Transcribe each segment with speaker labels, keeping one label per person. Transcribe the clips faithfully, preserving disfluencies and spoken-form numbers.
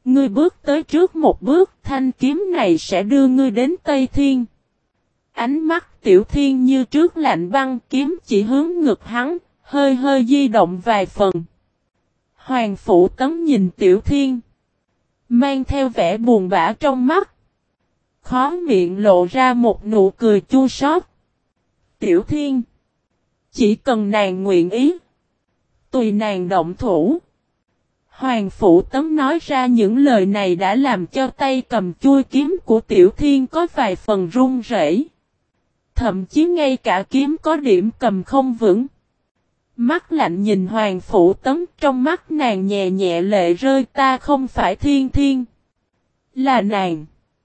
Speaker 1: Ngươi bước tới trước một bước, thanh kiếm này sẽ đưa ngươi đến Tây Thiên. Ánh mắt Tiểu Thiên như trước lạnh băng, kiếm chỉ hướng ngực hắn, hơi hơi di động vài phần. Hoàng Phủ Tấn nhìn Tiểu Thiên, mang theo vẻ buồn bã trong mắt. Khóe miệng lộ ra một nụ cười chua xót. Tiểu Thiên, chỉ cần nàng nguyện ý, tùy nàng động thủ. Hoàng Phủ Tấn nói ra những lời này đã làm cho tay cầm chuôi kiếm của Tiểu Thiên có vài phần run rẩy. Thậm chí ngay cả kiếm có điểm cầm không vững. Mắt lạnh nhìn Hoàng Phủ Tấn, trong mắt nàng nhẹ nhẹ lệ rơi. Ta không phải Thiên Thiên, là nàng.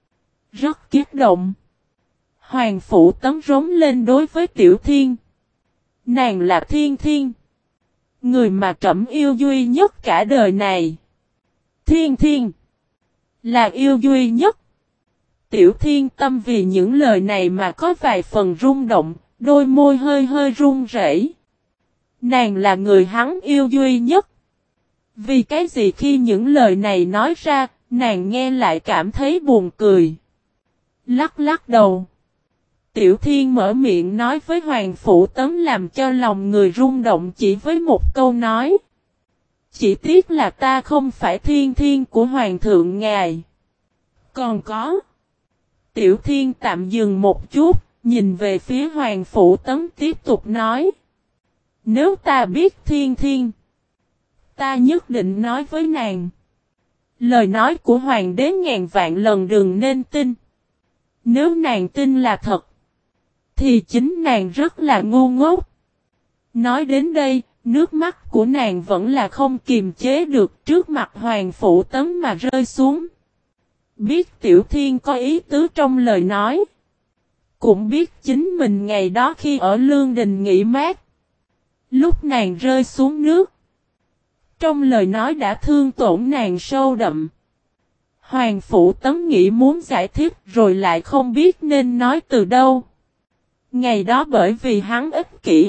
Speaker 1: Rất kích động. Hoàng Phủ Tấn rống lên đối với Tiểu Thiên. Nàng là Thiên Thiên, người mà trẫm yêu duy nhất cả đời này. Thiên Thiên là yêu duy nhất. Tiểu Thiên tâm vì những lời này mà có vài phần rung động, đôi môi hơi hơi run rẩy. Nàng là người hắn yêu duy nhất. Vì cái gì khi những lời này nói ra, nàng nghe lại cảm thấy buồn cười. Lắc lắc đầu. Tiểu Thiên mở miệng nói với Hoàng Phủ Tấn làm cho lòng người rung động chỉ với một câu nói. Chỉ tiếc là ta không phải Thiên Thiên của Hoàng thượng ngài. Còn có. Tiểu Thiên tạm dừng một chút, nhìn về phía Hoàng Phủ Tấn tiếp tục nói. Nếu ta biết Thiên Thiên, ta nhất định nói với nàng. Lời nói của Hoàng đế ngàn vạn lần đừng nên tin. Nếu nàng tin là thật, thì chính nàng rất là ngu ngốc. Nói đến đây, nước mắt của nàng vẫn là không kiềm chế được trước mặt Hoàng Phủ Tấn mà rơi xuống. Biết Tiểu Thiên có ý tứ trong lời nói. Cũng biết chính mình ngày đó khi ở Lương Đình nghỉ mát. Lúc nàng rơi xuống nước. Trong lời nói đã thương tổn nàng sâu đậm. Hoàng Phủ Tấn nghĩ muốn giải thích rồi lại không biết nên nói từ đâu. Ngày đó bởi vì hắn ích kỷ,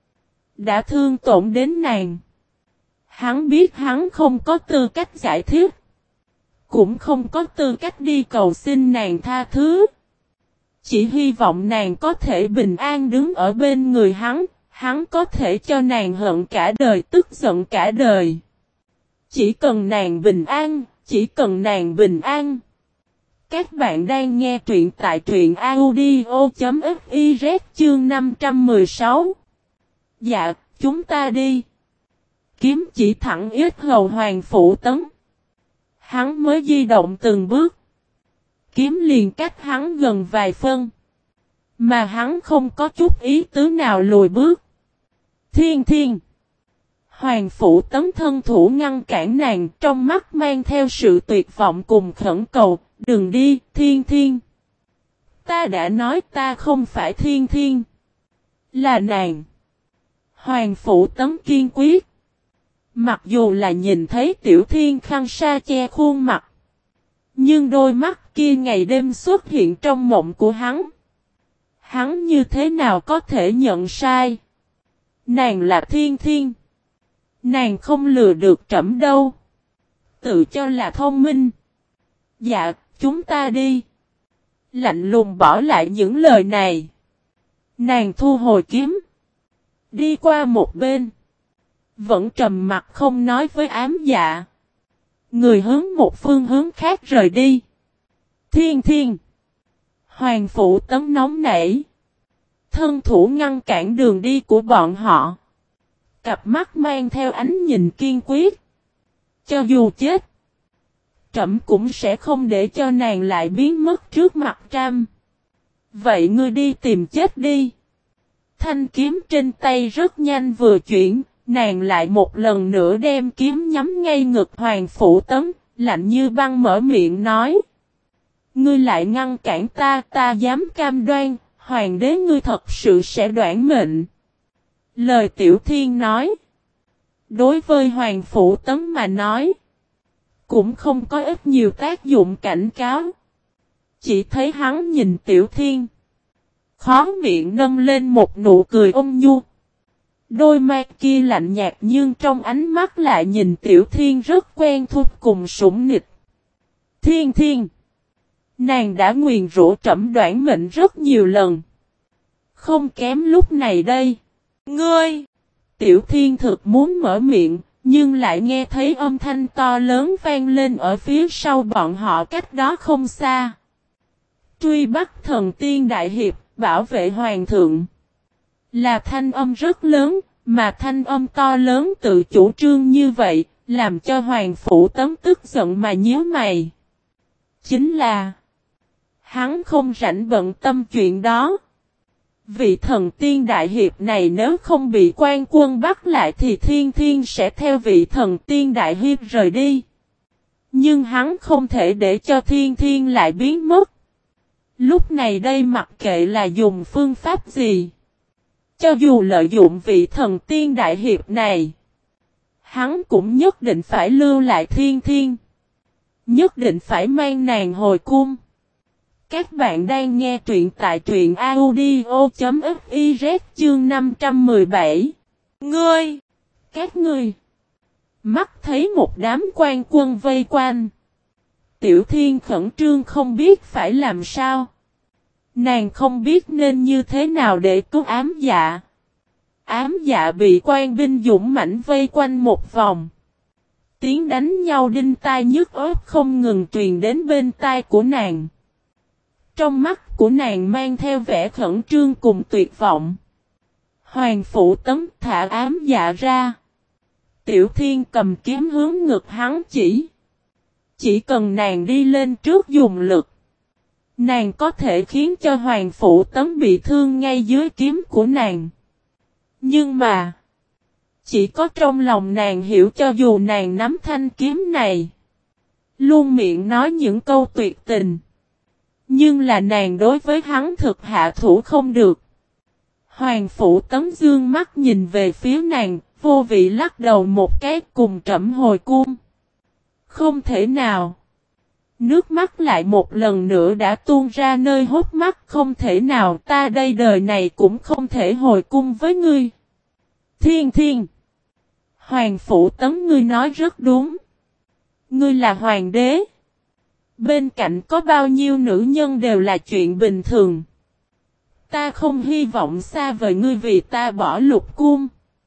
Speaker 1: đã thương tổn đến nàng. Hắn biết hắn không có tư cách giải thích, cũng không có tư cách đi cầu xin nàng tha thứ. Chỉ hy vọng nàng có thể bình an đứng ở bên người hắn, hắn có thể cho nàng hận cả đời, tức giận cả đời. Chỉ cần nàng bình an, chỉ cần nàng bình an. Các bạn đang nghe truyện tại truyện audio chấm fiz chương năm trăm mười sáu. Dạ, chúng ta đi. Kiếm chỉ thẳng ít hầu Hoàng Phủ Tấn. Hắn mới di động từng bước. Kiếm liền cách hắn gần vài phân. Mà hắn không có chút ý tứ nào lùi bước. Thiên Thiên. Hoàng Phủ Tấn thân thủ ngăn cản nàng, trong mắt mang theo sự tuyệt vọng cùng khẩn cầu. Đừng đi, Thiên Thiên. Ta đã nói ta không phải Thiên Thiên, là nàng. Hoàng Phủ Tấn kiên quyết. Mặc dù là nhìn thấy Tiểu Thiên khăn sa che khuôn mặt, nhưng đôi mắt kia ngày đêm xuất hiện trong mộng của hắn. Hắn như thế nào có thể nhận sai? Nàng là Thiên Thiên. Nàng không lừa được trẫm đâu. Tự cho là thông minh. Dạ, chúng ta đi. Lạnh lùng bỏ lại những lời này. Nàng thu hồi kiếm. Đi qua một bên. Vẫn trầm mặt không nói với ám dạ. Người hướng một phương hướng khác rời đi. Thiên Thiên. Hoàng Phủ Tấn nóng nảy. Thân thủ ngăn cản đường đi của bọn họ. Cặp mắt mang theo ánh nhìn kiên quyết. Cho dù chết, trẫm cũng sẽ không để cho nàng lại biến mất trước mặt Trâm. Vậy ngươi đi tìm chết đi. Thanh kiếm trên tay rất nhanh vừa chuyển, nàng lại một lần nữa đem kiếm nhắm ngay ngực Hoàng Phủ Tấn, lạnh như băng mở miệng nói. Ngươi lại ngăn cản ta, ta dám cam đoan, hoàng đế ngươi thật sự sẽ đoản mệnh. Lời Tiểu Thiên nói. Đối với Hoàng Phủ Tấn mà nói, cũng không có ít nhiều tác dụng cảnh cáo. Chỉ thấy hắn nhìn Tiểu Thiên, khóe miệng nâng lên một nụ cười ôn nhu. Đôi mắt kia lạnh nhạt nhưng trong ánh mắt lại nhìn Tiểu Thiên rất quen thuộc cùng sủng nịch. Thiên Thiên. Nàng đã nguyền rủa trẫm đoản mệnh rất nhiều lần. Không kém lúc này đây. Ngươi! Tiểu Thiên thực muốn mở miệng, nhưng lại nghe thấy âm thanh to lớn vang lên ở phía sau bọn họ cách đó không xa. Truy bắt thần tiên đại hiệp, bảo vệ hoàng thượng. Là thanh âm rất lớn, mà thanh âm to lớn tự chủ trương như vậy, làm cho Hoàng Phủ Tấn tức giận mà nhíu mày. Chính là hắn không rảnh bận tâm chuyện đó. Vị thần tiên đại hiệp này nếu không bị quan quân bắt lại thì Thiên Thiên sẽ theo vị thần tiên đại hiệp rời đi. Nhưng hắn không thể để cho Thiên Thiên lại biến mất. Lúc này đây mặc kệ là dùng phương pháp gì. Cho dù lợi dụng vị thần tiên đại hiệp này, hắn cũng nhất định phải lưu lại Thiên Thiên. Nhất định phải mang nàng hồi cung. Các bạn đang nghe truyện tại truyện audio.fiz chương năm trăm mười bảy. Ngươi! Các ngươi! Mắt thấy một đám quan quân vây quanh. Tiểu Thiên khẩn trương không biết phải làm sao. Nàng không biết nên như thế nào để cứu ám dạ. Ám dạ bị quan binh dũng mãnh vây quanh một vòng. Tiếng đánh nhau đinh tai nhức óc không ngừng truyền đến bên tai của nàng. Trong mắt của nàng mang theo vẻ khẩn trương cùng tuyệt vọng. Hoàng Phủ Tấn thả ám dạ ra. Tiểu Thiên cầm kiếm hướng ngực hắn chỉ. Chỉ cần nàng đi lên trước dùng lực. Nàng có thể khiến cho Hoàng Phủ Tấn bị thương ngay dưới kiếm của nàng. Nhưng mà. Chỉ có trong lòng nàng hiểu cho dù nàng nắm thanh kiếm này. Luôn miệng nói những câu tuyệt tình. Nhưng là nàng đối với hắn thực hạ thủ không được. Hoàng Phủ Tấn dương mắt nhìn về phía nàng, vô vị lắc đầu một cái cùng trẫm hồi cung. Không thể nào. Nước mắt lại một lần nữa đã tuôn ra nơi hốc mắt, không thể nào, ta đây đời này cũng không thể hồi cung với ngươi. Thiên Thiên. Hoàng Phủ Tấn, ngươi nói rất đúng. Ngươi là hoàng đế. Bên cạnh có bao nhiêu nữ nhân đều là chuyện bình thường. Ta không hy vọng xa vời ngươi vì ta bỏ Lục cung.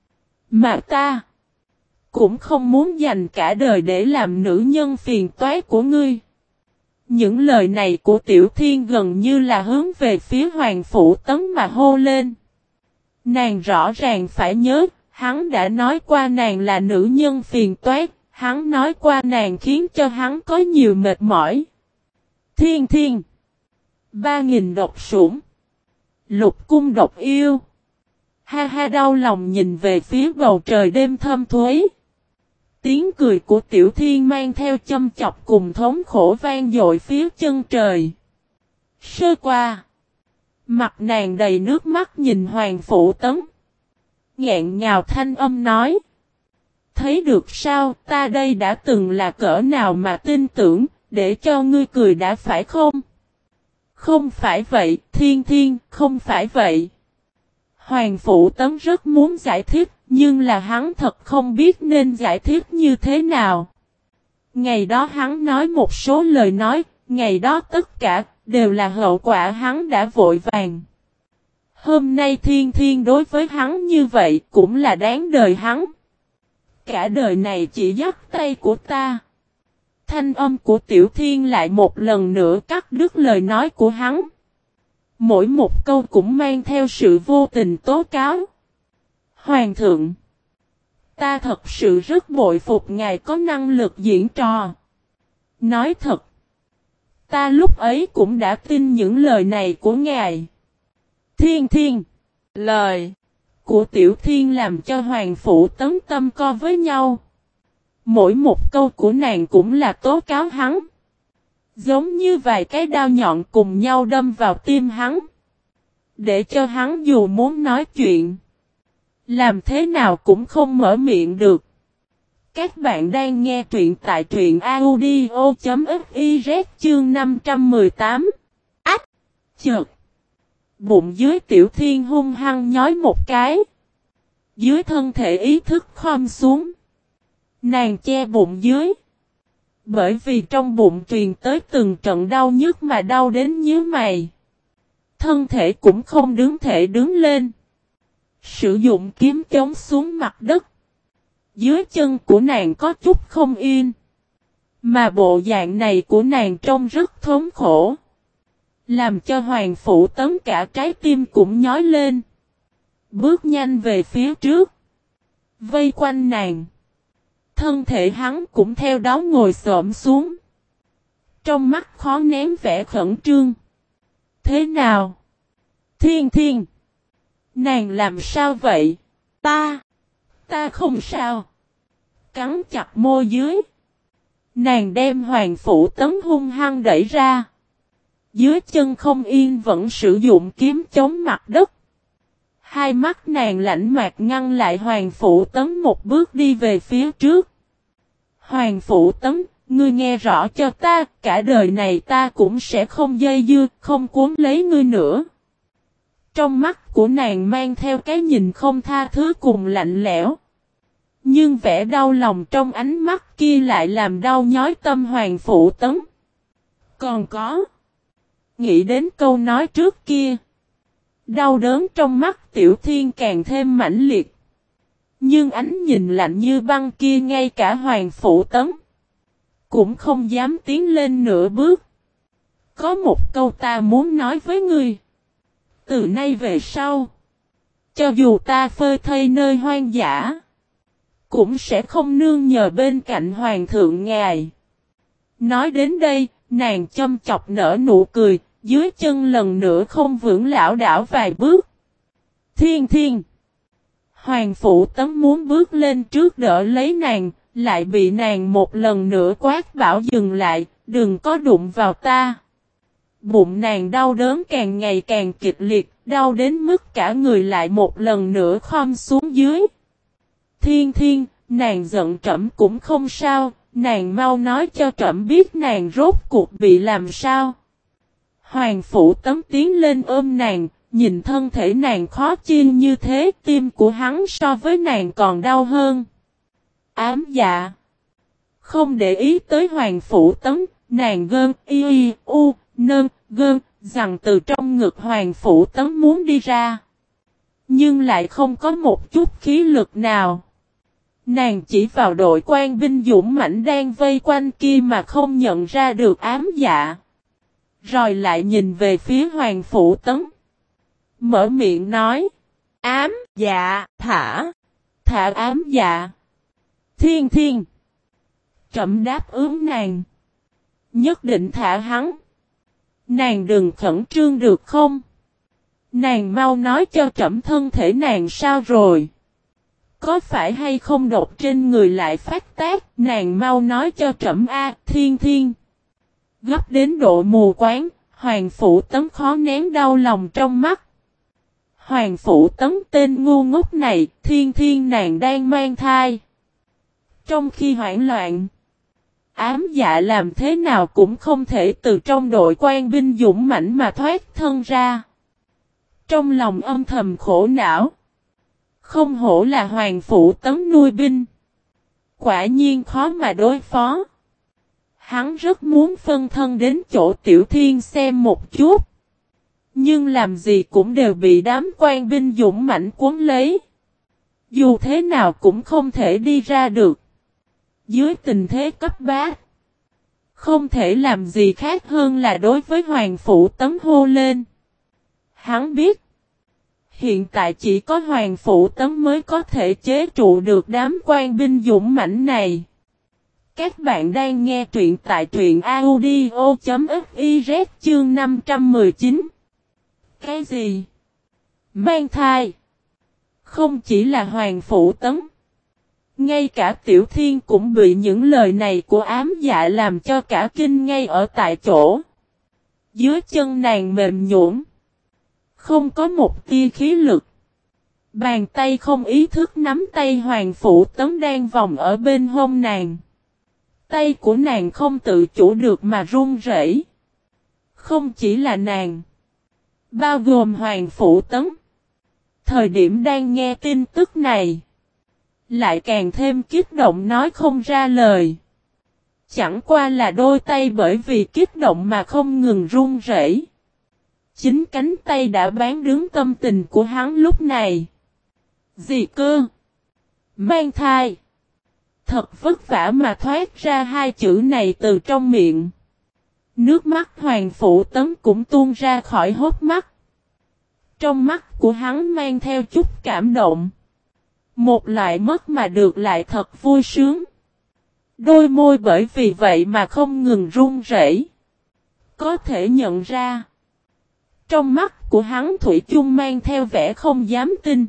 Speaker 1: Mà ta cũng không muốn dành cả đời để làm nữ nhân phiền toái của ngươi. Những lời này của Tiểu Thiên gần như là hướng về phía Hoàng Phủ Tấn mà hô lên. Nàng rõ ràng phải nhớ, hắn đã nói qua nàng là nữ nhân phiền toái, hắn nói qua nàng khiến cho hắn có nhiều mệt mỏi. Thiên Thiên. Ba nghìn độc sủng. Lục cung độc yêu. Ha ha đau lòng nhìn về phía bầu trời đêm thâm thuế. Tiếng cười của Tiểu Thiên mang theo châm chọc cùng thống khổ vang dội phía chân trời. Sơ qua. Mặt nàng đầy nước mắt nhìn Hoàng Phủ Tấn. Nghẹn ngào thanh âm nói. Thấy được sao, ta đây đã từng là cỡ nào mà tin tưởng, để cho ngươi cười đã phải không? Không phải vậy, Thiên Thiên, không phải vậy. Hoàng Phủ Tấn rất muốn giải thích, nhưng là hắn thật không biết nên giải thích như thế nào. Ngày đó hắn nói một số lời nói, ngày đó tất cả đều là hậu quả hắn đã vội vàng. Hôm nay Thiên Thiên đối với hắn như vậy cũng là đáng đời hắn. Cả đời này chỉ dắt tay của ta. Thanh âm của Tiểu Thiên lại một lần nữa cắt đứt lời nói của hắn. Mỗi một câu cũng mang theo sự vô tình tố cáo. Hoàng thượng. Ta thật sự rất bội phục ngài có năng lực diễn trò. Nói thật. Ta lúc ấy cũng đã tin những lời này của ngài. Thiên Thiên. Lời của Tiểu Thiên làm cho Hoàng Phủ Tấn tâm co với nhau. Mỗi một câu của nàng cũng là tố cáo hắn. Giống như vài cái đao nhọn cùng nhau đâm vào tim hắn. Để cho hắn dù muốn nói chuyện. Làm thế nào cũng không mở miệng được. Các bạn đang nghe truyện tại truyện audio.fiz chương năm trăm mười tám. Ách! Chợt! Bụng dưới Tiểu Thiên hung hăng nhói một cái. Dưới thân thể ý thức khom xuống. Nàng che bụng dưới. Bởi vì trong bụng truyền tới từng trận đau nhức mà đau đến nhíu mày. Thân thể cũng không đứng thể đứng lên. Sử dụng kiếm chống xuống mặt đất. Dưới chân của nàng có chút không yên. Mà bộ dạng này của nàng trông rất thống khổ. Làm cho Hoàng Phủ Tấn cả trái tim cũng nhói lên. Bước nhanh về phía trước. Vây quanh nàng. Thân thể hắn cũng theo đó ngồi xổm xuống. Trong mắt khó nén vẻ khẩn trương. Thế nào? Thiên Thiên. Nàng làm sao vậy? Ta. Ta không sao. Cắn chặt môi dưới. Nàng đem Hoàng Phủ Tấn hung hăng đẩy ra. Dưới chân không yên vẫn sử dụng kiếm chống mặt đất. Hai mắt nàng lạnh mạc ngăn lại Hoàng Phủ Tấn một bước đi về phía trước. Hoàng Phủ Tấn, ngươi nghe rõ cho ta, cả đời này ta cũng sẽ không dây dưa, không cuốn lấy ngươi nữa. Trong mắt của nàng mang theo cái nhìn không tha thứ cùng lạnh lẽo. Nhưng vẻ đau lòng trong ánh mắt kia lại làm đau nhói tâm Hoàng Phủ Tấn. Còn có. Nghĩ đến câu nói trước kia. Đau đớn trong mắt Tiểu Thiên càng thêm mãnh liệt. Nhưng ánh nhìn lạnh như băng kia ngay cả Hoàng Phủ Tấn cũng không dám tiến lên nửa bước. Có một câu ta muốn nói với ngươi. Từ nay về sau, cho dù ta phơi thây nơi hoang dã, cũng sẽ không nương nhờ bên cạnh Hoàng thượng ngài. Nói đến đây, nàng châm chọc nở nụ cười, dưới chân lần nữa không vững lảo đảo vài bước. Thiên Thiên. Hoàng Phủ Tấn muốn bước lên trước đỡ lấy nàng, lại bị nàng một lần nữa quát bảo dừng lại, đừng có đụng vào ta. Bụng nàng đau đớn càng ngày càng kịch liệt, đau đến mức cả người lại một lần nữa khom xuống dưới. Thiên Thiên, nàng giận trẫm cũng không sao, nàng mau nói cho trẫm biết nàng rốt cuộc bị làm sao. Hoàng Phủ Tấn tiến lên ôm nàng, nhìn thân thể nàng khó chiên như thế, tim của hắn so với nàng còn đau hơn. Ám dạ. Không để ý tới Hoàng Phủ Tấn, nàng gơn y y u, nơn, gơn, rằng từ trong ngực Hoàng Phủ Tấn muốn đi ra. Nhưng lại không có một chút khí lực nào. Nàng chỉ vào đội quan binh dũng mãnh đang vây quanh kia mà không nhận ra được ám dạ. Rồi lại nhìn về phía Hoàng Phủ Tấn. Mở miệng nói. Ám dạ thả. Thả ám dạ. Thiên Thiên. Trẫm đáp ứng nàng. Nhất định thả hắn. Nàng đừng khẩn trương được không? Nàng mau nói cho trẫm thân thể nàng sao rồi? Có phải hay không độc trên người lại phát tác? Nàng mau nói cho trẫm a, Thiên Thiên. Gấp đến độ mù quáng, Hoàng Phủ Tấn khó nén đau lòng trong mắt. Hoàng Phủ Tấn tên ngu ngốc này, Thiên Thiên nàng đang mang thai. Trong khi hoảng loạn, ám dạ làm thế nào cũng không thể từ trong đội quan binh dũng mãnh mà thoát thân ra. Trong lòng âm thầm khổ não. Không hổ là Hoàng Phủ Tấn nuôi binh. Quả nhiên khó mà đối phó. Hắn rất muốn phân thân đến chỗ Tiểu Thiên xem một chút. Nhưng làm gì cũng đều bị đám quan binh dũng mãnh cuốn lấy. Dù thế nào cũng không thể đi ra được. Dưới tình thế cấp bách, không thể làm gì khác hơn là đối với Hoàng Phủ Tấn hô lên. Hắn biết, hiện tại chỉ có Hoàng Phủ Tấn mới có thể chế trụ được đám quan binh dũng mãnh này. Các bạn đang nghe truyện tại truyện audio chấm fiz chương năm trăm mười chín. Cái gì? Mang thai? Không chỉ là Hoàng Phủ Tấn. Ngay cả Tiểu Thiên cũng bị những lời này của ám dạ làm cho cả kinh ngay ở tại chỗ. Dưới chân nàng mềm nhũn, không có một tia khí lực. Bàn tay không ý thức nắm tay Hoàng Phủ Tấn đang vòng ở bên hông nàng. Tay của nàng không tự chủ được mà run rẩy. Không chỉ là nàng, bao gồm Hoàng Phủ Tấn. Thời điểm đang nghe tin tức này, lại càng thêm kích động nói không ra lời. Chẳng qua là đôi tay bởi vì kích động mà không ngừng run rẩy. Chính cánh tay đã bán đứng tâm tình của hắn lúc này. Gì cơ? Mang thai. Thật vất vả mà thoát ra hai chữ này từ trong miệng. Nước mắt Hoàng Phụ Tấn cũng tuôn ra khỏi hốc mắt. Trong mắt của hắn mang theo chút cảm động. Một loại mất mà được lại thật vui sướng. Đôi môi bởi vì vậy mà không ngừng run rẩy. Có thể nhận ra. Trong mắt của hắn thủy chung mang theo vẻ không dám tin.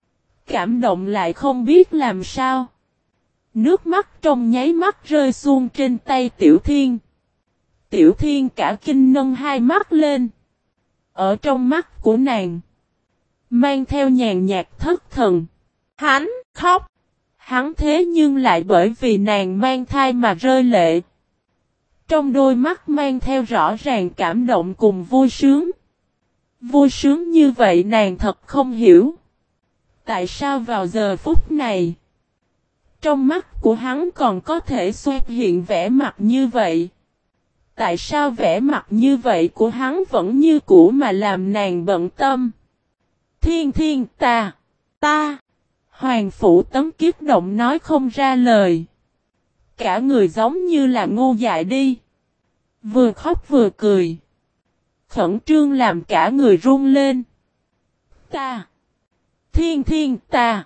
Speaker 1: Cảm động lại không biết làm sao. Nước mắt trong nháy mắt rơi xuống trên tay Tiểu Thiên. Tiểu Thiên cả kinh nâng hai mắt lên. Ở trong mắt của nàng. Mang theo nhàn nhạt thất thần. Hắn khóc. Hắn thế nhưng lại bởi vì nàng mang thai mà rơi lệ. Trong đôi mắt mang theo rõ ràng cảm động cùng vui sướng. Vui sướng như vậy nàng thật không hiểu. Tại sao vào giờ phút này, trong mắt của hắn còn có thể xuất hiện vẻ mặt như vậy? Tại sao vẻ mặt như vậy của hắn vẫn như cũ mà làm nàng bận tâm? Thiên thiên ta, ta, Hoàng Phụ Tấn kiếp động nói không ra lời. Cả người giống như là ngu dại đi. Vừa khóc vừa cười. Khẩn trương làm cả người run lên. Ta, thiên thiên ta,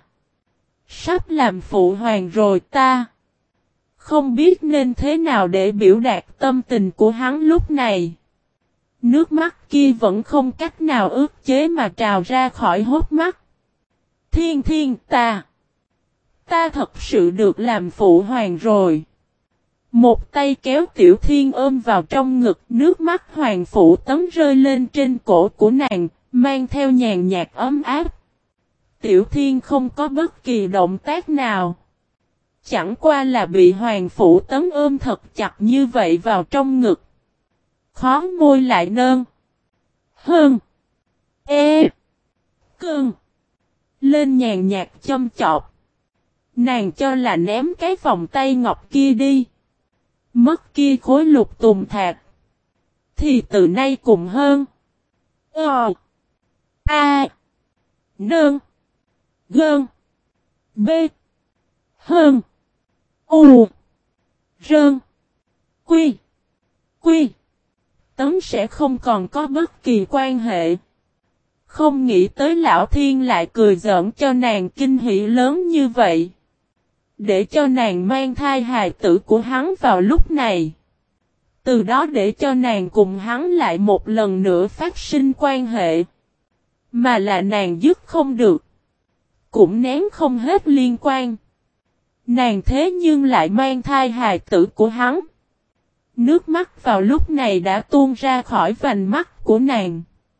Speaker 1: sắp làm phụ hoàng rồi ta. Không biết nên thế nào để biểu đạt tâm tình của hắn lúc này. Nước mắt kia vẫn không cách nào ức chế mà trào ra khỏi hốc mắt. Thiên thiên ta, ta thật sự được làm phụ hoàng rồi. Một tay kéo Tiểu Thiên ôm vào trong ngực, nước mắt Hoàng Phụ Tấn rơi lên trên cổ của nàng, mang theo nhàn nhạt ấm áp. Tiểu Thiên không có bất kỳ động tác nào. Chẳng qua là bị Hoàng Phụ Tấn ôm thật chặt như vậy vào trong ngực. Khó môi lại nơn. Hơn. Ê. Cưng. Lên nhàn nhạt châm chọc. Nàng cho là ném cái vòng tay ngọc kia đi. Mất kia khối lục tùng thạc. Thì từ nay cùng hơn. Ờ. A. Nơn. Gơn. B. Hơn. U. Rơn. Quy. Quy. Tấn sẽ không còn có bất kỳ quan hệ. Không nghĩ tới Lão Thiên lại cười giỡn cho nàng kinh hỉ lớn như vậy. Để cho nàng mang thai hài tử của hắn vào lúc này. Từ đó để cho nàng cùng hắn lại một lần nữa phát sinh quan hệ. Mà là nàng dứt không được. Cũng nén không hết liên quan. Nàng thế nhưng lại mang thai hài tử của hắn. Nước mắt vào lúc này đã tuôn ra khỏi vành mắt của nàng.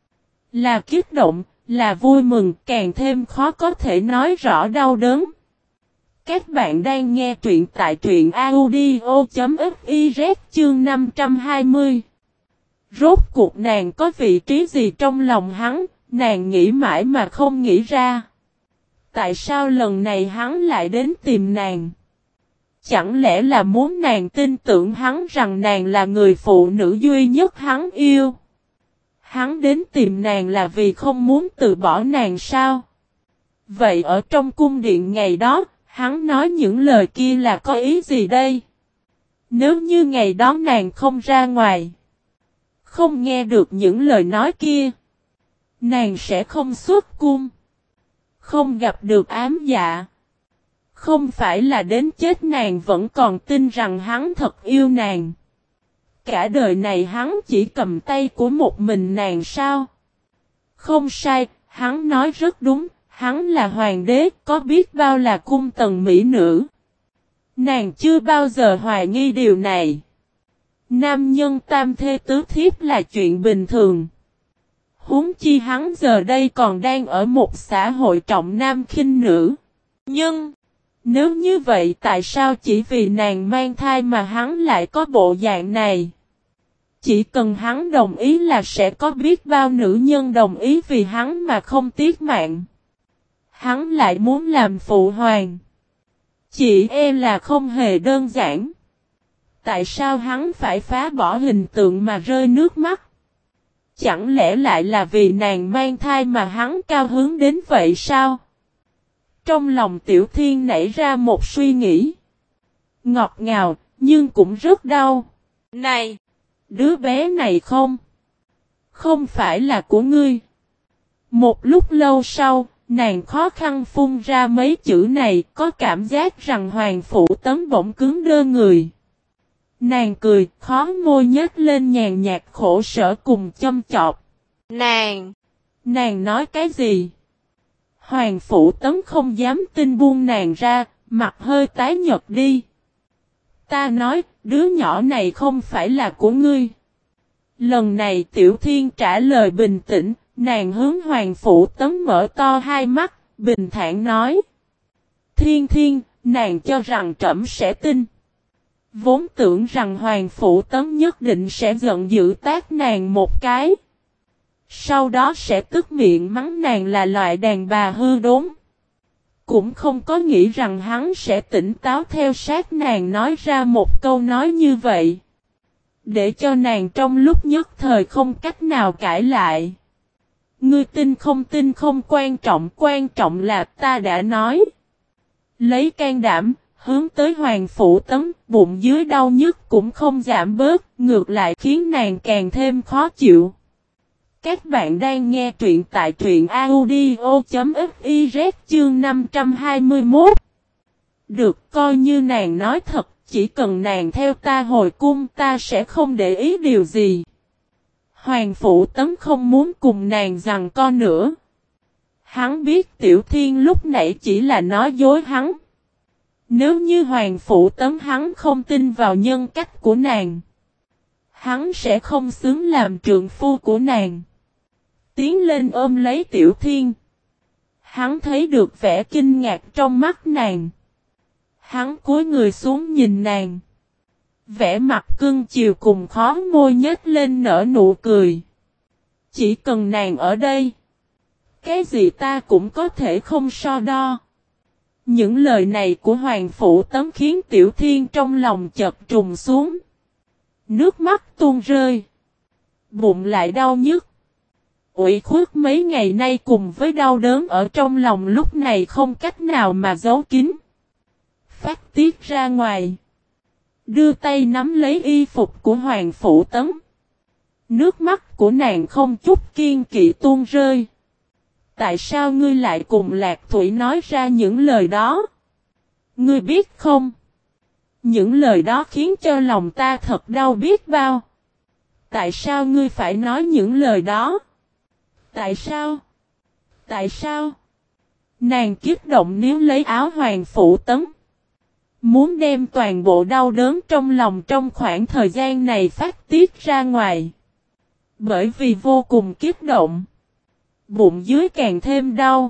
Speaker 1: Là kích động, là vui mừng, càng thêm khó có thể nói rõ đau đớn. Các bạn đang nghe truyện tại truyện audio chấm fiz chương năm trăm hai mươi. Rốt cuộc nàng có vị trí gì trong lòng hắn, nàng nghĩ mãi mà không nghĩ ra. Tại sao lần này hắn lại đến tìm nàng? Chẳng lẽ là muốn nàng tin tưởng hắn rằng nàng là người phụ nữ duy nhất hắn yêu? Hắn đến tìm nàng là vì không muốn từ bỏ nàng sao? Vậy ở trong cung điện ngày đó, hắn nói những lời kia là có ý gì đây? Nếu như ngày đó nàng không ra ngoài, không nghe được những lời nói kia, nàng sẽ không xuất cung, không gặp được ám dạ. Không phải là đến chết nàng vẫn còn tin rằng hắn thật yêu nàng. Cả đời này hắn chỉ cầm tay của một mình nàng sao? Không sai, hắn nói rất đúng, hắn là hoàng đế, có biết bao là cung tần mỹ nữ. Nàng chưa bao giờ hoài nghi điều này. Nam nhân tam thê tứ thiếp là chuyện bình thường. Huống chi hắn giờ đây còn đang ở một xã hội trọng nam khinh nữ. Nhưng, nếu như vậy tại sao chỉ vì nàng mang thai mà hắn lại có bộ dạng này? Chỉ cần hắn đồng ý là sẽ có biết bao nữ nhân đồng ý vì hắn mà không tiếc mạng. Hắn lại muốn làm phụ hoàng. Chỉ e là không hề đơn giản. Tại sao hắn phải phá bỏ hình tượng mà rơi nước mắt? Chẳng lẽ lại là vì nàng mang thai mà hắn cao hứng đến vậy sao? Trong lòng Tiểu Thiên nảy ra một suy nghĩ. Ngọt ngào, nhưng cũng rất đau. Này! Đứa bé này không? Không phải là của ngươi. Một lúc lâu sau, nàng khó khăn phun ra mấy chữ này, có cảm giác rằng Hoàng Phủ Tấn bỗng cứng đơ người. Nàng cười, khó môi nhếch lên nhàn nhạt khổ sở cùng châm chọc. Nàng! Nàng nói cái gì? Hoàng Phủ Tấn không dám tin buông nàng ra, mặt hơi tái nhợt đi. Ta nói, đứa nhỏ này không phải là của ngươi. Lần này Tiểu Thiên trả lời bình tĩnh, nàng hướng Hoàng Phủ Tấn mở to hai mắt, bình thản nói. Thiên Thiên, nàng cho rằng trẫm sẽ tin. Vốn tưởng rằng Hoàng Phủ Tấn nhất định sẽ giận dữ tát nàng một cái. Sau đó sẽ tức miệng mắng nàng là loại đàn bà hư đốn. Cũng không có nghĩ rằng hắn sẽ tỉnh táo theo sát nàng nói ra một câu nói như vậy. Để cho nàng trong lúc nhất thời không cách nào cãi lại. Ngươi tin không tin không quan trọng, quan trọng là ta đã nói. Lấy can đảm, hướng tới Hoàng Phủ Tấn, bụng dưới đau nhức cũng không giảm bớt, ngược lại khiến nàng càng thêm khó chịu. Các bạn đang nghe truyện tại truyện audio.fiz chương năm trăm hai mươi mốt. Được coi như nàng nói thật, chỉ cần nàng theo ta hồi cung ta sẽ không để ý điều gì. Hoàng Phủ Tấn không muốn cùng nàng giằng co nữa. Hắn biết Tiểu Thiên lúc nãy chỉ là nói dối hắn. Nếu như Hoàng Phủ Tấn hắn không tin vào nhân cách của nàng, hắn sẽ không xứng làm trượng phu của nàng. Tiến lên ôm lấy Tiểu Thiên. Hắn thấy được vẻ kinh ngạc trong mắt nàng. Hắn cúi người xuống nhìn nàng. Vẻ mặt cưng chiều cùng khó môi nhếch lên nở nụ cười. Chỉ cần nàng ở đây, cái gì ta cũng có thể không so đo. Những lời này của Hoàng Phủ Tấn khiến Tiểu Thiên trong lòng chợt trùng xuống. Nước mắt tuôn rơi. Bụng lại đau nhức. Ủy khuất mấy ngày nay cùng với đau đớn ở trong lòng lúc này không cách nào mà giấu kín. Phát tiết ra ngoài. Đưa tay nắm lấy y phục của Hoàng Phủ Tấn. Nước mắt của nàng không chút kiên kỵ tuôn rơi. Tại sao ngươi lại cùng Lạc Thủy nói ra những lời đó? Ngươi biết không? Những lời đó khiến cho lòng ta thật đau biết bao. Tại sao ngươi phải nói những lời đó? Tại sao? Tại sao? Nàng kiếp động níu lấy áo Hoàng Phủ Tấn. Muốn đem toàn bộ đau đớn trong lòng trong khoảng thời gian này phát tiết ra ngoài. Bởi vì vô cùng kiếp động. Bụng dưới càng thêm đau.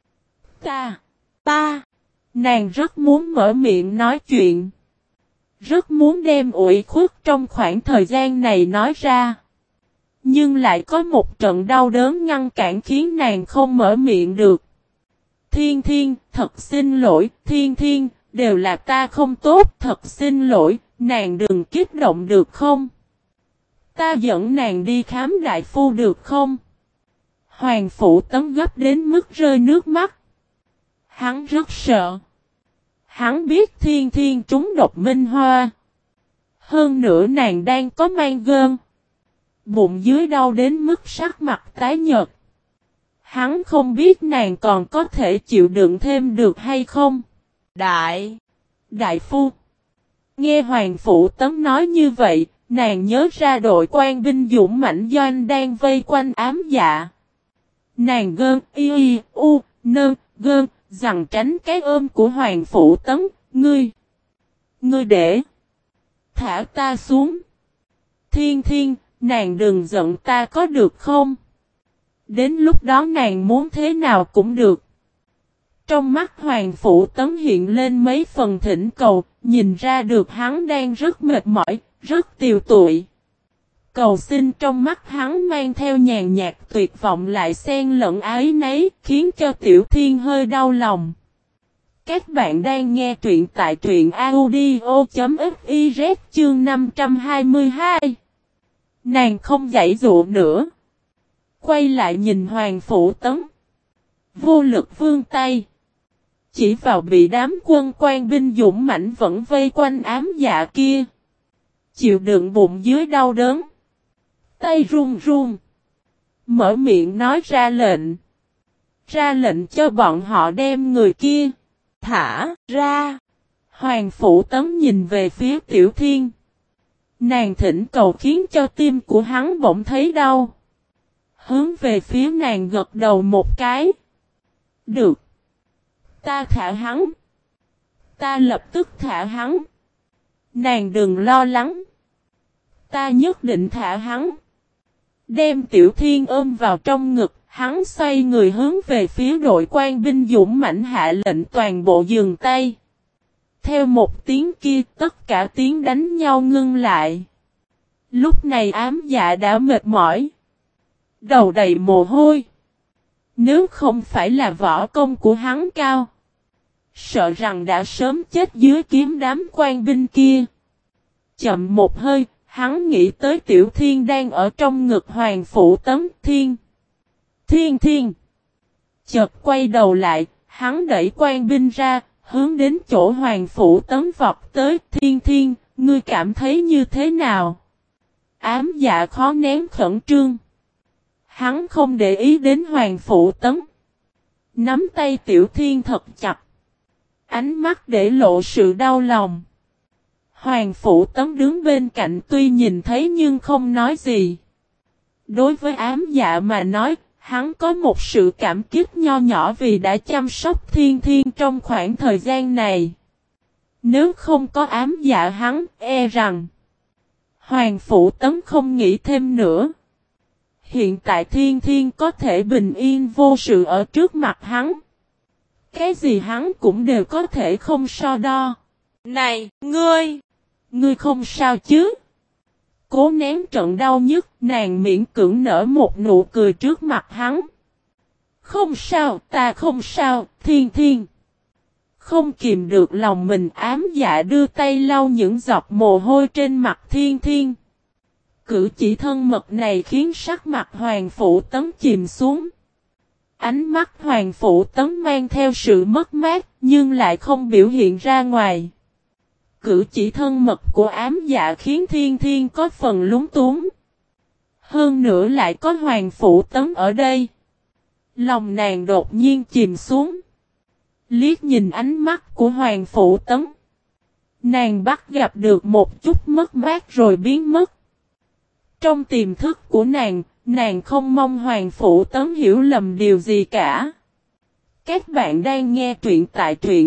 Speaker 1: Ta, ta, nàng rất muốn mở miệng nói chuyện. Rất muốn đem ủy khuất trong khoảng thời gian này nói ra. Nhưng lại có một trận đau đớn ngăn cản khiến nàng không mở miệng được. Thiên Thiên, thật xin lỗi, Thiên Thiên, đều là ta không tốt, thật xin lỗi, nàng đừng kích động được không? Ta dẫn nàng đi khám đại phu được không? Hoàng Phủ Tấn gấp đến mức rơi nước mắt. Hắn rất sợ. Hắn biết Thiên Thiên trúng độc minh hoa. Hơn nữa nàng đang có mang gơn. Bụng dưới đau đến mức sắc mặt tái nhợt. Hắn không biết nàng còn có thể chịu đựng thêm được hay không. Đại, đại phu. Nghe Hoàng Phủ Tấn nói như vậy, nàng nhớ ra đội quan binh dũng mãnh doanh đang vây quanh ám dạ. Nàng gơn, y y, u, nơn, gơn, rằng tránh cái ôm của Hoàng Phủ Tấn, ngươi. Ngươi để. Thả ta xuống. Thiên Thiên, nàng đừng giận ta có được không? Đến lúc đó nàng muốn thế nào cũng được. Trong mắt Hoàng Phủ Tấn hiện lên mấy phần thỉnh cầu, nhìn ra được hắn đang rất mệt mỏi, rất tiều tụy. Cầu xin trong mắt hắn mang theo nhàn nhạt tuyệt vọng lại xen lẫn ái nấy, khiến cho Tiểu Thiên hơi đau lòng. Các bạn đang nghe truyện tại truyện audio.fiz chương năm trăm hai mươi hai. Nàng không giãy dụa nữa. Quay lại nhìn Hoàng Phủ Tấn. Vô lực vươn tay. Chỉ vào bị đám quân quan binh dũng mãnh vẫn vây quanh ám dạ kia. Chịu đựng bụng dưới đau đớn. Tay run run. Mở miệng nói ra lệnh. Ra lệnh cho bọn họ đem người kia thả ra. Hoàng Phủ Tấn nhìn về phía Tiểu Thiên. Nàng thỉnh cầu khiến cho tim của hắn bỗng thấy đau. Hướng về phía nàng gật đầu một cái. Được. Ta thả hắn. Ta lập tức thả hắn. Nàng đừng lo lắng. Ta nhất định thả hắn. Đem Tiểu Thiên ôm vào trong ngực. Hắn xoay người hướng về phía đội quan binh dũng mãnh hạ lệnh toàn bộ dừng tay. Theo một tiếng kia tất cả tiếng đánh nhau ngưng lại. Lúc này ám dạ đã mệt mỏi. Đầu đầy mồ hôi. Nếu không phải là võ công của hắn cao. Sợ rằng đã sớm chết dưới kiếm đám quan binh kia. Chậm một hơi, hắn nghĩ tới Tiểu Thiên đang ở trong ngực Hoàng Phủ Tấn. Thiên! Thiên Thiên! Chợt quay đầu lại, hắn đẩy quan binh ra, hướng đến chỗ Hoàng Phủ Tấn vọt tới. Thiên Thiên, ngươi cảm thấy như thế nào? Ám dạ khó nén khẩn trương. Hắn không để ý đến Hoàng Phủ Tấn. Nắm tay Tiểu Thiên thật chặt. Ánh mắt để lộ sự đau lòng. Hoàng Phủ Tấn đứng bên cạnh tuy nhìn thấy nhưng không nói gì. Đối với ám dạ mà nói, hắn có một sự cảm kích nho nhỏ vì đã chăm sóc Thiên Thiên trong khoảng thời gian này. Nếu không có ám dạ hắn, e rằng Hoàng Phủ Tấn không nghĩ thêm nữa. Hiện tại Thiên Thiên có thể bình yên vô sự ở trước mặt hắn. Cái gì hắn cũng đều có thể không so đo. Này, ngươi! Ngươi không sao chứ? Cố nén trận đau nhức, nàng miễn cưỡng nở một nụ cười trước mặt hắn. Không sao, ta không sao, Thiên Thiên. Không kìm được lòng mình, ám dạ đưa tay lau những giọt mồ hôi trên mặt Thiên Thiên. Cử chỉ thân mật này khiến sắc mặt Hoàng Phủ Tấn chìm xuống. Ánh mắt Hoàng Phủ Tấn mang theo sự mất mát, nhưng lại không biểu hiện ra ngoài. Cử chỉ thân mật của ám dạ khiến Thiên Thiên có phần lúng túng. Hơn nữa lại có Hoàng Phủ Tấn ở đây. Lòng nàng đột nhiên chìm xuống. Liếc nhìn ánh mắt của Hoàng Phủ Tấn. Nàng bắt gặp được một chút mất mát rồi biến mất. Trong tiềm thức của nàng, nàng không mong Hoàng Phủ Tấn hiểu lầm điều gì cả. Các bạn đang nghe truyện tại truyện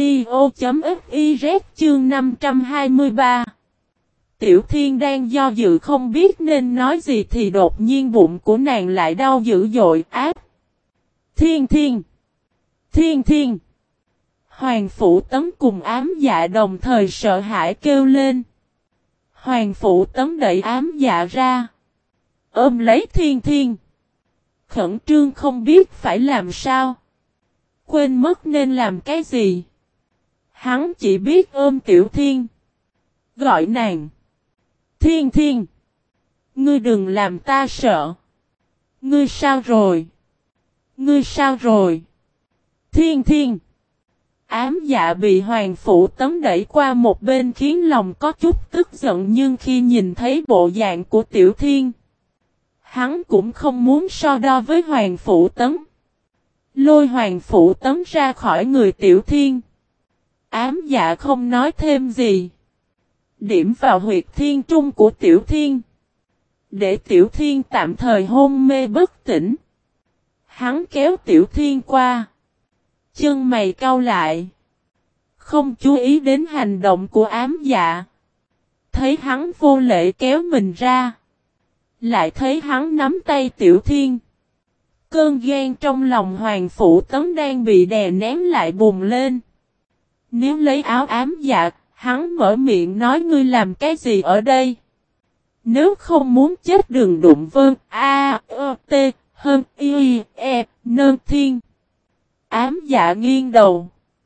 Speaker 1: audio.fiz chương năm trăm hai mươi ba. Tiểu Thiên đang do dự không biết nên nói gì thì đột nhiên bụng của nàng lại đau dữ dội ác. Thiên Thiên! Thiên Thiên! Hoàng Phủ Tấn cùng ám dạ đồng thời sợ hãi kêu lên. Hoàng Phủ Tấn đẩy ám dạ ra. Ôm lấy Thiên Thiên. Khẩn trương không biết phải làm sao. Quên mất nên làm cái gì. Hắn chỉ biết ôm Tiểu Thiên. Gọi nàng. Thiên Thiên. Ngươi đừng làm ta sợ. Ngươi sao rồi? Ngươi sao rồi? Thiên Thiên. Ám dạ bị Hoàng Phủ Tấn đẩy qua một bên khiến lòng có chút tức giận, nhưng khi nhìn thấy bộ dạng của Tiểu Thiên, hắn cũng không muốn so đo với Hoàng Phủ Tấn. Lôi Hoàng Phủ Tấn ra khỏi người Tiểu Thiên. Ám dạ không nói thêm gì. Điểm vào huyệt thiên trung của Tiểu Thiên. Để Tiểu Thiên tạm thời hôn mê bất tỉnh. Hắn kéo Tiểu Thiên qua. Chân mày cau lại. Không chú ý đến hành động của ám dạ. Thấy hắn vô lễ kéo mình ra. Lại thấy hắn nắm tay Tiểu Thiên. Cơn ghen trong lòng Hoàng Phủ Tấn đang bị đè nén lại bùng lên. Nếu lấy áo ám dạ, hắn mở miệng nói ngươi làm cái gì ở đây? Nếu không muốn chết đừng đụng vơn A, ơ, T, hơn, Y, E, Nơn Thiên. Ám dạ nghiêng đầu.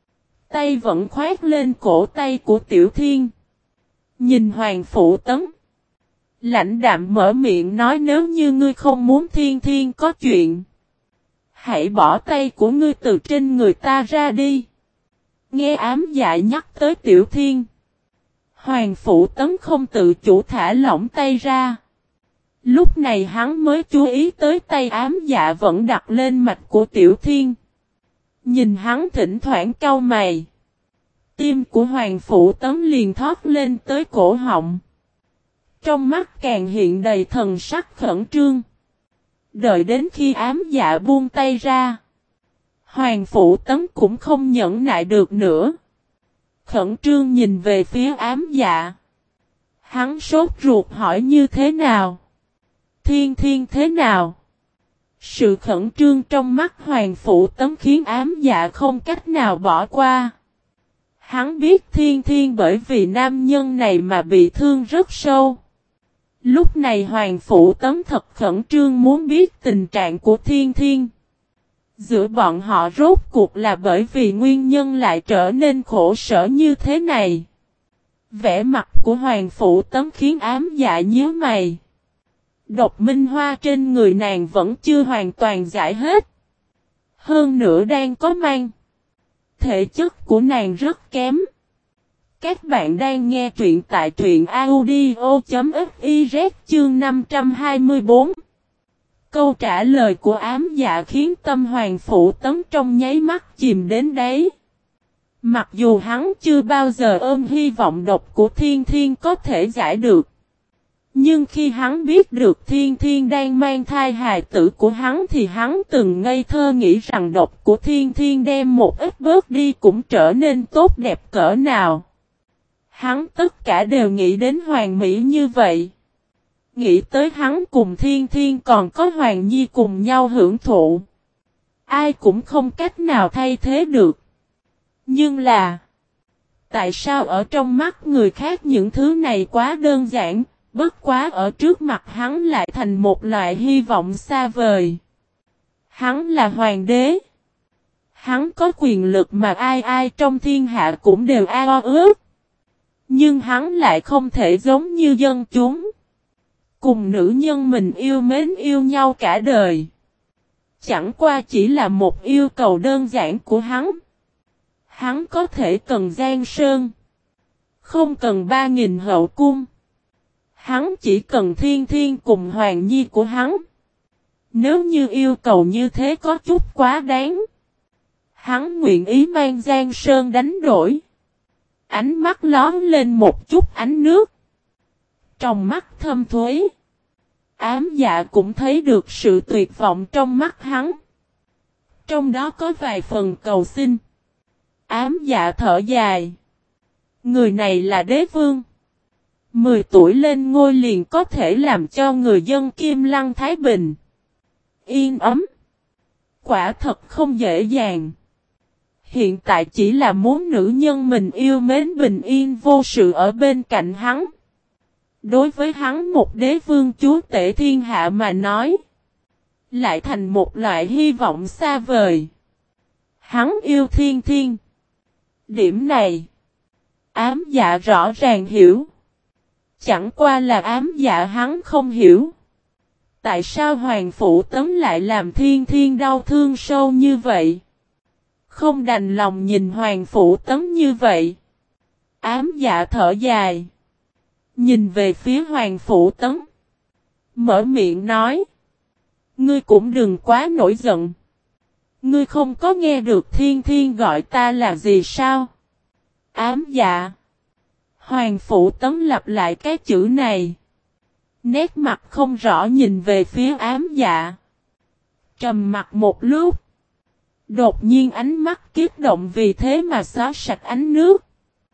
Speaker 1: tay vẫn khoát lên cổ tay của Tiểu Thiên. Nhìn Hoàng Phụ Tấn. Lãnh đạm mở miệng nói nếu như ngươi không muốn Thiên Thiên có chuyện. Hãy bỏ tay của ngươi từ trên người ta ra đi. Nghe ám dạ nhắc tới Tiểu Thiên. Hoàng Phụ Tấn không tự chủ thả lỏng tay ra. Lúc này hắn mới chú ý tới tay ám dạ vẫn đặt lên mạch của Tiểu Thiên. Nhìn hắn thỉnh thoảng cau mày. Tim của Hoàng Phụ Tấn liền thoát lên tới cổ họng. Trong mắt càng hiện đầy thần sắc khẩn trương. Đợi đến khi ám dạ buông tay ra. Hoàng Phụ Tấn cũng không nhẫn nại được nữa. Khẩn trương nhìn về phía ám dạ. Hắn sốt ruột hỏi như thế nào? Thiên Thiên thế nào? Sự khẩn trương trong mắt Hoàng Phụ Tấn khiến ám dạ không cách nào bỏ qua. Hắn biết Thiên Thiên bởi vì nam nhân này mà bị thương rất sâu. Lúc này Hoàng Phụ Tấn thật khẩn trương muốn biết tình trạng của Thiên Thiên. Giữa bọn họ rốt cuộc là bởi vì nguyên nhân lại trở nên khổ sở như thế này. Vẻ mặt của Hoàng Phụ Tấn khiến ám dạ nhíu mày. Độc minh hoa trên người nàng vẫn chưa hoàn toàn giải hết. Hơn nữa đang có mang. Thể chất của nàng rất kém. Các bạn đang nghe truyện tại truyện audio.fiz chương năm trăm hai mươi tư. Câu trả lời của ám dạ khiến tâm Hoàng Phụ Tấn trong nháy mắt chìm đến đáy. Mặc dù hắn chưa bao giờ ôm hy vọng độc của Thiên Thiên có thể giải được. Nhưng khi hắn biết được Thiên Thiên đang mang thai hài tử của hắn thì hắn từng ngây thơ nghĩ rằng độc của Thiên Thiên đem một ít bớt đi cũng trở nên tốt đẹp cỡ nào. Hắn tất cả đều nghĩ đến hoàn mỹ như vậy. Nghĩ tới hắn cùng Thiên Thiên còn có Hoàng Nhi cùng nhau hưởng thụ. Ai cũng không cách nào thay thế được. Nhưng là, tại sao ở trong mắt người khác những thứ này quá đơn giản, bất quá ở trước mặt hắn lại thành một loại hy vọng xa vời. Hắn là hoàng đế. Hắn có quyền lực mà ai ai trong thiên hạ cũng đều ao ước. Nhưng hắn lại không thể giống như dân chúng. Cùng nữ nhân mình yêu mến yêu nhau cả đời. Chẳng qua chỉ là một yêu cầu đơn giản của hắn. Hắn có thể cần Giang Sơn. Không cần ba nghìn hậu cung. Hắn chỉ cần Thiên Thiên cùng Hoàng Nhi của hắn. Nếu như yêu cầu như thế có chút quá đáng. Hắn nguyện ý mang Giang Sơn đánh đổi. Ánh mắt lóm lên một chút ánh nước. Trong mắt thâm thuế. Ám dạ cũng thấy được sự tuyệt vọng trong mắt hắn. Trong đó có vài phần cầu xin. Ám dạ thở dài. Người này là đế vương. Mười tuổi lên ngôi liền có thể làm cho người dân Kim Lăng Thái Bình. Yên ấm. Quả thật không dễ dàng. Hiện tại chỉ là muốn nữ nhân mình yêu mến bình yên vô sự ở bên cạnh hắn. Đối với hắn một đế vương chúa tể thiên hạ mà nói. Lại thành một loại hy vọng xa vời. Hắn yêu Thiên Thiên. Điểm này. Ám dạ rõ ràng hiểu. Chẳng qua là ám dạ hắn không hiểu. Tại sao Hoàng Phụ Tấn lại làm Thiên Thiên đau thương sâu như vậy? Không đành lòng nhìn Hoàng Phụ Tấn như vậy. Ám dạ thở dài. Nhìn về phía Hoàng Phụ Tấn. Mở miệng nói. Ngươi cũng đừng quá nổi giận. Ngươi không có nghe được Thiên Thiên gọi ta là gì sao? Ám dạ. Hoàng Phụ Tấn lặp lại cái chữ này. Nét mặt không rõ nhìn về phía ám dạ. Trầm mặt một lúc. Đột nhiên ánh mắt kiếp động vì thế mà xóa sạch ánh nước.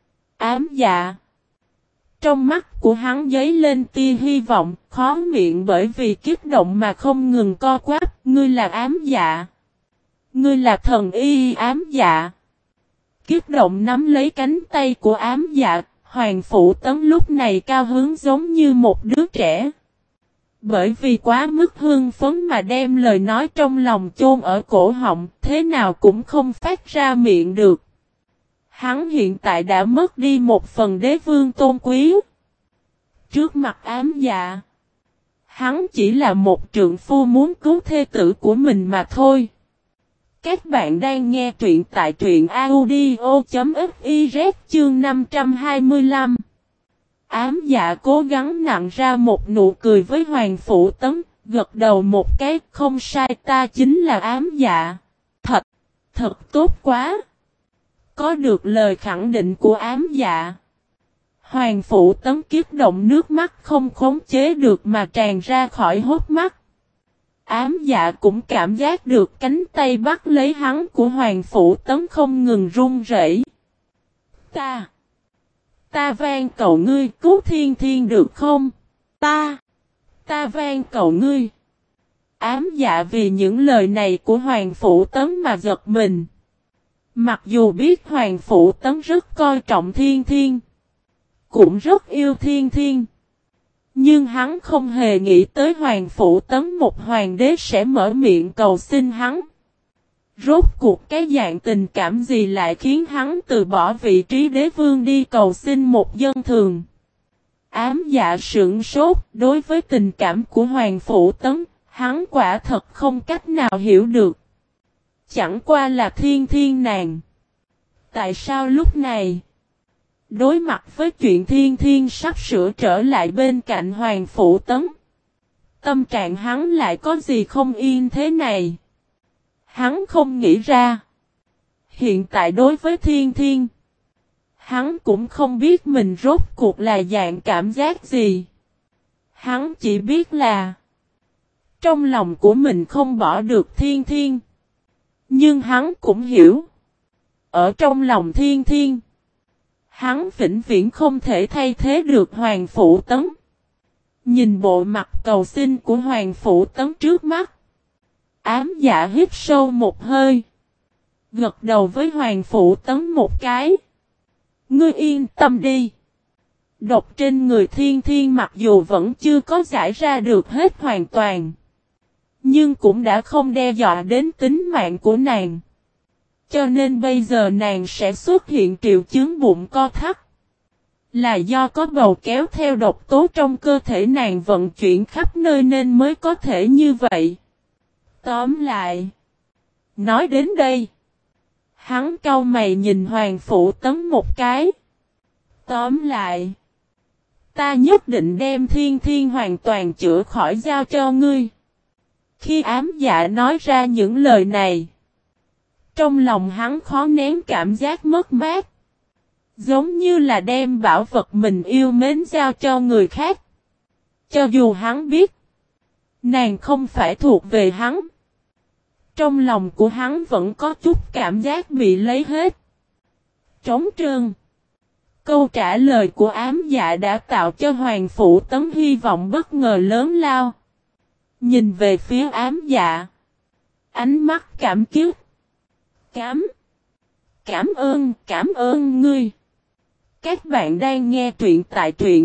Speaker 1: Ám dạ. Trong mắt của hắn dấy lên tia hy vọng, khó miệng bởi vì kiếp động mà không ngừng co quắp. Ngươi là ám dạ. Ngươi là thần y ám dạ. Kiếp động nắm lấy cánh tay của ám dạ. Hoàng Phụ Tấn lúc này cao hứng giống như một đứa trẻ. Bởi vì quá mức hưng phấn mà đem lời nói trong lòng chôn ở cổ họng, thế nào cũng không phát ra miệng được. Hắn hiện tại đã mất đi một phần đế vương tôn quý. Trước mặt ám dạ, hắn chỉ là một trượng phu muốn cứu thê tử của mình mà thôi. Các bạn đang nghe truyện tại truyện audio.fiz chương năm trăm hai mươi lăm. Ám dạ cố gắng nặn ra một nụ cười với Hoàng Phủ Tấn, gật đầu một cái, không sai, ta chính là ám dạ. Thật, thật tốt quá. Có được lời khẳng định của ám dạ, Hoàng Phủ Tấn kích động, nước mắt không khống chế được mà tràn ra khỏi hốc mắt. Ám dạ cũng cảm giác được cánh tay bắt lấy hắn của Hoàng Phủ Tấn không ngừng run rẩy. Ta, ta van cầu ngươi cứu Thiên Thiên được không? Ta, ta van cầu ngươi. Ám dạ vì những lời này của Hoàng Phủ Tấn mà giật mình. Mặc dù biết Hoàng Phủ Tấn rất coi trọng Thiên Thiên, cũng rất yêu Thiên Thiên, nhưng hắn không hề nghĩ tới Hoàng Phủ Tấn một hoàng đế sẽ mở miệng cầu xin hắn. Rốt cuộc cái dạng tình cảm gì lại khiến hắn từ bỏ vị trí đế vương đi cầu xin một dân thường? Ám dạ sửng sốt, đối với tình cảm của Hoàng Phủ Tấn, hắn quả thật không cách nào hiểu được. Chẳng qua là Thiên Thiên nàng. Tại sao lúc này, đối mặt với chuyện Thiên Thiên sắp sửa trở lại bên cạnh Hoàng Phủ Tấn, tâm trạng hắn lại có gì không yên thế này? Hắn không nghĩ ra. Hiện tại đối với Thiên Thiên, hắn cũng không biết mình rốt cuộc là dạng cảm giác gì. Hắn chỉ biết là trong lòng của mình không bỏ được Thiên Thiên. Nhưng hắn cũng hiểu, ở trong lòng Thiên Thiên, hắn vĩnh viễn không thể thay thế được Hoàng Phủ Tấn. Nhìn bộ mặt cầu xin của Hoàng Phủ Tấn trước mắt, ám dạ hít sâu một hơi, gật đầu với Hoàng Phủ Tấn một cái. Ngươi yên tâm đi. Độc trên người Thiên Thiên mặc dù vẫn chưa có giải ra được hết hoàn toàn, nhưng cũng đã không đe dọa đến tính mạng của nàng. Cho nên bây giờ nàng sẽ xuất hiện triệu chứng bụng co thắt, là do có bầu kéo theo độc tố trong cơ thể nàng vận chuyển khắp nơi nên mới có thể như vậy. Tóm lại, nói đến đây, hắn cau mày nhìn Hoàng Phủ Tấn một cái. Tóm lại, ta nhất định đem Thiên Thiên hoàn toàn chữa khỏi giao cho ngươi. Khi ám dạ nói ra những lời này, trong lòng hắn khó nén cảm giác mất mát. Giống như là đem bảo vật mình yêu mến giao cho người khác. Cho dù hắn biết, nàng không phải thuộc về hắn, trong lòng của hắn vẫn có chút cảm giác bị lấy hết. Trống trơn. Câu trả lời của ám dạ đã tạo cho Hoàng Phủ Tấn hy vọng bất ngờ lớn lao. Nhìn về phía ám dạ, ánh mắt cảm kích. Cảm, cảm ơn, cảm ơn ngươi. Các bạn đang nghe truyện tại truyện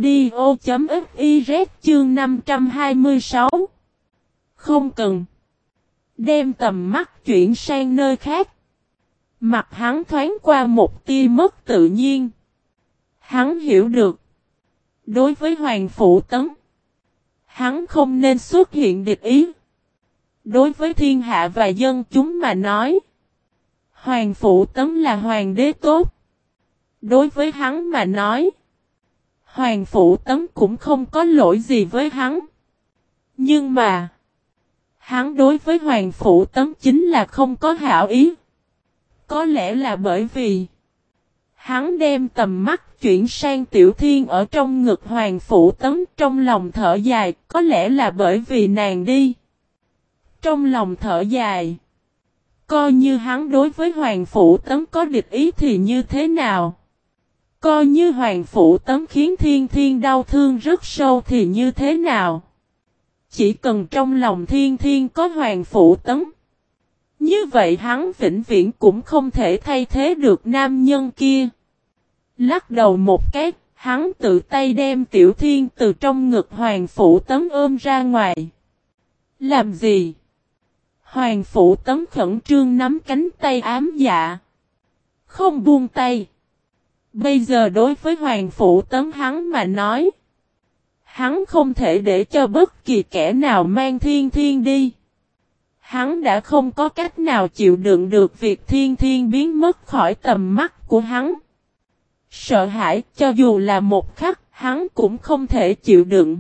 Speaker 1: audio.fiz chương năm trăm hai mươi sáu. Không cần. Đem tầm mắt chuyển sang nơi khác. Mặt hắn thoáng qua một tia mất tự nhiên. Hắn hiểu được, đối với Hoàng Phủ Tấn, hắn không nên xuất hiện địch ý. Đối với thiên hạ và dân chúng mà nói, Hoàng Phủ Tấn là hoàng đế tốt. Đối với hắn mà nói, Hoàng Phủ Tấn cũng không có lỗi gì với hắn. Nhưng mà, hắn đối với Hoàng Phủ Tấn chính là không có hảo ý. Có lẽ là bởi vì hắn đem tầm mắt chuyển sang Tiểu Thiên ở trong ngực Hoàng Phủ Tấn, trong lòng thở dài, có lẽ là bởi vì nàng đi. Trong lòng thở dài, coi như hắn đối với Hoàng Phủ Tấn có địch ý thì như thế nào? Coi như Hoàng Phủ Tấn khiến Thiên Thiên đau thương rất sâu thì như thế nào? Chỉ cần trong lòng Thiên Thiên có Hoàng Phủ Tấn, như vậy hắn vĩnh viễn cũng không thể thay thế được nam nhân kia. Lắc đầu một cái, hắn tự tay đem Tiểu Thiên từ trong ngực Hoàng Phủ Tấn ôm ra ngoài. Làm gì? Hoàng Phủ Tấn khẩn trương nắm cánh tay ám dạ. không buông tay. Bây giờ đối với Hoàng Phủ Tấn hắn mà nói, hắn không thể để cho bất kỳ kẻ nào mang Thiên Thiên đi. Hắn đã không có cách nào chịu đựng được việc Thiên Thiên biến mất khỏi tầm mắt của hắn. Sợ hãi cho dù là một khắc, hắn cũng không thể chịu đựng.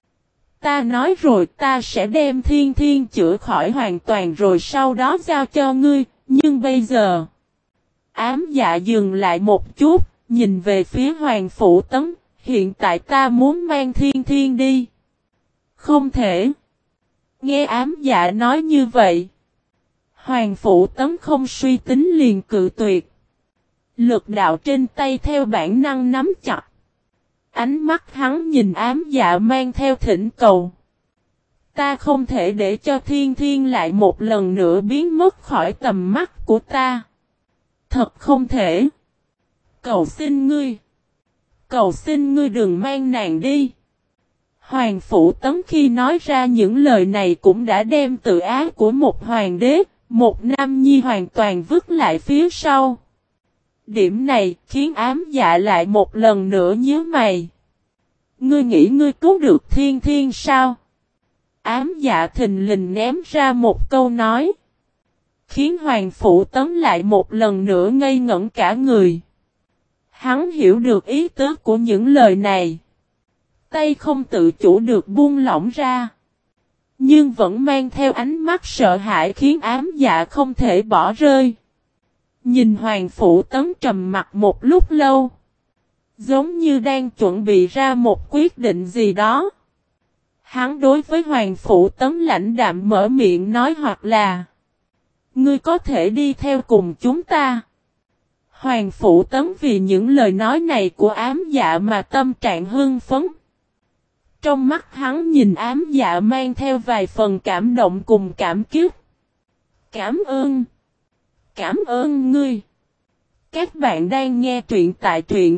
Speaker 1: Ta nói rồi, ta sẽ đem Thiên Thiên chữa khỏi hoàn toàn rồi sau đó giao cho ngươi, nhưng bây giờ... Ám Dạ dừng lại một chút, nhìn về phía Hoàng Phủ Tấn, hiện tại ta muốn mang Thiên Thiên đi. Không thể. Nghe Ám Dạ nói như vậy, Hoàng Phủ Tấn không suy tính liền cự tuyệt. Lực đạo trên tay theo bản năng nắm chặt. Ánh mắt hắn nhìn Ám Dạ mang theo thỉnh cầu. Ta không thể để cho Thiên Thiên lại một lần nữa biến mất khỏi tầm mắt của ta. Thật không thể. Cầu xin ngươi. Cầu xin ngươi đừng mang nàng đi. Hoàng Phủ Tấn khi nói ra những lời này cũng đã đem tự ái của một hoàng đế, một nam nhi hoàn toàn vứt lại phía sau. Điểm này khiến Ám Dạ lại một lần nữa nhíu mày. Ngươi nghĩ ngươi cứu được Thiên Thiên sao? Ám Dạ thình lình ném ra một câu nói, khiến Hoàng Phủ Tấn lại một lần nữa ngây ngẩn cả người. Hắn hiểu được ý tứ của những lời này. Tay không tự chủ được buông lỏng ra. Nhưng vẫn mang theo ánh mắt sợ hãi khiến Ám Dạ không thể bỏ rơi. Nhìn Hoàng Phủ Tấn trầm mặt một lúc lâu. Giống như đang chuẩn bị ra một quyết định gì đó. Hắn đối với Hoàng Phủ Tấn lãnh đạm mở miệng nói hoặc là: ngươi có thể đi theo cùng chúng ta. Hoàng Phủ Tấn vì những lời nói này của Ám Dạ mà tâm trạng hưng phấn. Trong mắt hắn nhìn Ám Dạ mang theo vài phần cảm động cùng cảm kích. Cảm ơn. Cảm ơn ngươi. Các bạn đang nghe truyện tại truyện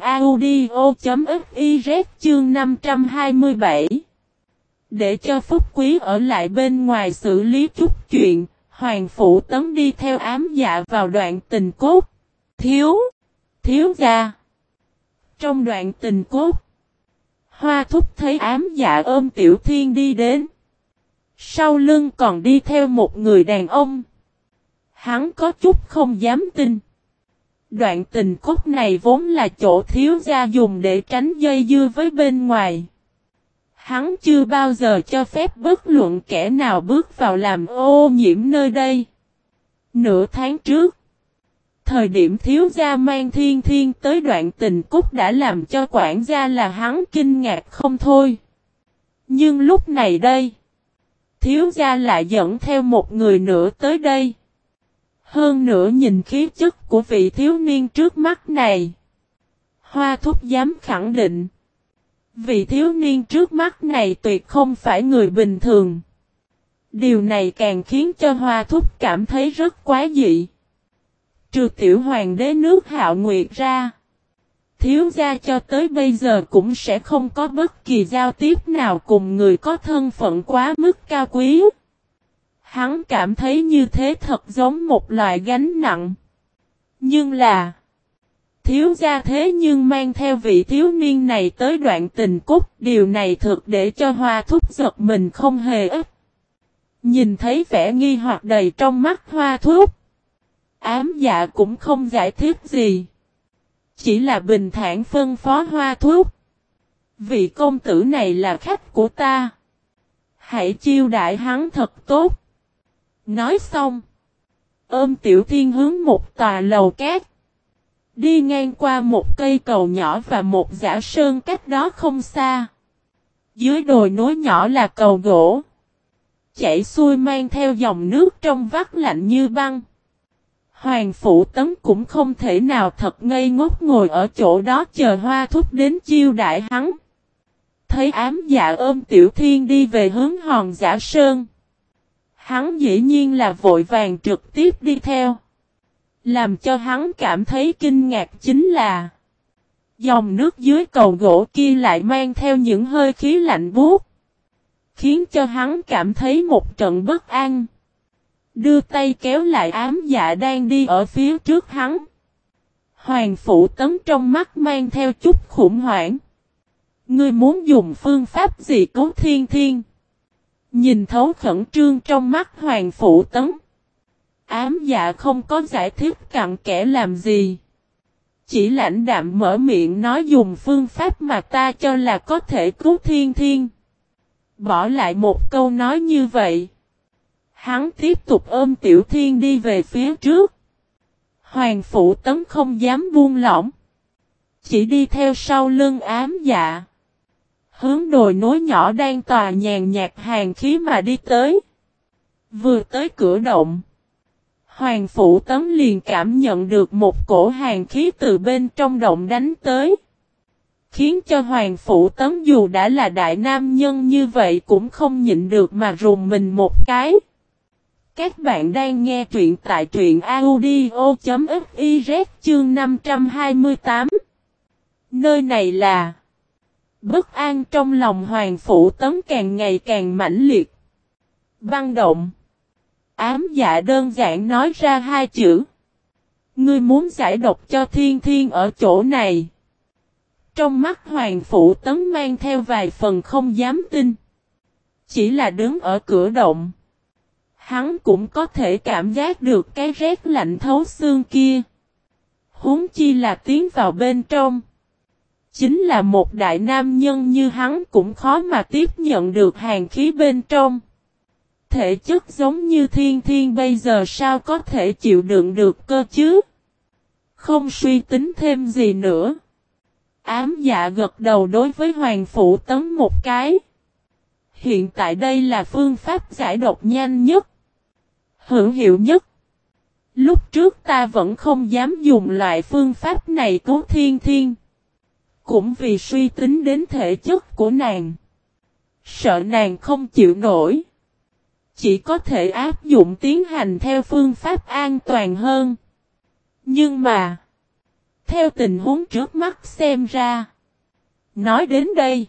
Speaker 1: audio.fiz chương năm trăm hai mươi bảy. Để cho Phúc Quý ở lại bên ngoài xử lý chút chuyện, Hoàng Phủ Tấn đi theo Ám Dạ vào đoạn tình cốt. Thiếu, thiếu gia. Trong đoạn tình cốt, Hoa Thúc thấy Ám Dạ ôm Tiểu Thiên đi đến. Sau lưng còn đi theo một người đàn ông. Hắn có chút không dám tin. Đoạn tình cốt này vốn là chỗ thiếu gia dùng để tránh dây dưa với bên ngoài. Hắn chưa bao giờ cho phép bất luận kẻ nào bước vào làm ô nhiễm nơi đây. Nửa tháng trước, thời điểm thiếu gia mang Thiên Thiên tới đoạn tình cốt đã làm cho quản gia là hắn kinh ngạc không thôi. Nhưng lúc này đây, thiếu gia lại dẫn theo một người nữa tới đây. Hơn nữa nhìn khí chất của vị thiếu niên trước mắt này, Hoa Thúc dám khẳng định, vị thiếu niên trước mắt này tuyệt không phải người bình thường. Điều này càng khiến cho Hoa Thúc cảm thấy rất quái dị. Trừ tiểu hoàng đế nước Hạo Nguyệt ra, thiếu gia cho tới bây giờ cũng sẽ không có bất kỳ giao tiếp nào cùng người có thân phận quá mức cao quý. Hắn cảm thấy như thế thật giống một loại gánh nặng. Nhưng là, thiếu gia thế nhưng mang theo vị thiếu niên này tới đoạn tình cốt, điều này thực để cho Hoa Thúc giật mình không hề ít. Nhìn thấy vẻ nghi hoặc đầy trong mắt Hoa Thúc, Ám Dạ cũng không giải thích gì. Chỉ là bình thản phân phó Hoa Thúc: vị công tử này là khách của ta. Hãy chiêu đãi hắn thật tốt. Nói xong, ôm Tiểu Thiên hướng một tòa lầu cát. Đi ngang qua một cây cầu nhỏ và một dã sơn cách đó không xa. Dưới đồi núi nhỏ là cầu gỗ, chảy xuôi mang theo dòng nước trong vắt lạnh như băng. Hoàng Phủ Tấn cũng không thể nào thật ngây ngốc ngồi ở chỗ đó chờ Hoa Thúc đến chiêu đãi hắn. Thấy Ám Dạ ôm Tiểu Thiên đi về hướng hòn dã sơn, hắn dĩ nhiên là vội vàng trực tiếp đi theo. Làm cho hắn cảm thấy kinh ngạc chính là dòng nước dưới cầu gỗ kia lại mang theo những hơi khí lạnh buốt, khiến cho hắn cảm thấy một trận bất an. Đưa tay kéo lại Ám Dạ đang đi ở phía trước hắn. Hoàng Phụ Tấn trong mắt mang theo chút khủng hoảng. Ngươi muốn dùng phương pháp gì cứu Thiên Thiên? Nhìn thấu khẩn trương trong mắt Hoàng Phụ Tấn. Ám Dạ không có giải thích cặn kẽ làm gì. Chỉ lãnh đạm mở miệng nói dùng phương pháp mà ta cho là có thể cứu Thiên Thiên. Bỏ lại một câu nói như vậy. Hắn tiếp tục ôm Tiểu Thiên đi về phía trước. Hoàng Phụ Tấn không dám buông lỏng. Chỉ đi theo sau lưng Ám Dạ. Hướng đồi núi nhỏ đang tòa nhàn nhạt hàn khí mà đi tới. Vừa tới cửa động. Hoàng Phụ Tấn liền cảm nhận được một cổ hàn khí từ bên trong động đánh tới. Khiến cho Hoàng Phụ Tấn dù đã là đại nam nhân như vậy cũng không nhịn được mà rùng mình một cái. Các bạn đang nghe truyện tại truyện audio.fiz chương năm trăm hai mươi tám. Nơi này là... Bất an trong lòng Hoàng Phụ Tấn càng ngày càng mãnh liệt. Băng động. Ám Dạ đơn giản nói ra hai chữ. Ngươi muốn giải độc cho Thiên Thiên ở chỗ này. Trong mắt Hoàng Phụ Tấn mang theo vài phần không dám tin. Chỉ là đứng ở cửa động. Hắn cũng có thể cảm giác được cái rét lạnh thấu xương kia. Huống chi là tiến vào bên trong. Chính là một đại nam nhân như hắn cũng khó mà tiếp nhận được hàn khí bên trong. Thể chất giống như Thiên Thiên bây giờ sao có thể chịu đựng được cơ chứ? Không suy tính thêm gì nữa. Ám Dạ gật đầu đối với Hoàng Phụ Tấn một cái. Hiện tại đây là phương pháp giải độc nhanh nhất. Hữu hiệu nhất. Lúc trước ta vẫn không dám dùng loại phương pháp này cứu Thiên Thiên. Cũng vì suy tính đến thể chất của nàng. Sợ nàng không chịu nổi. Chỉ có thể áp dụng tiến hành theo phương pháp an toàn hơn. Nhưng mà, theo tình huống trước mắt xem ra. Nói đến đây,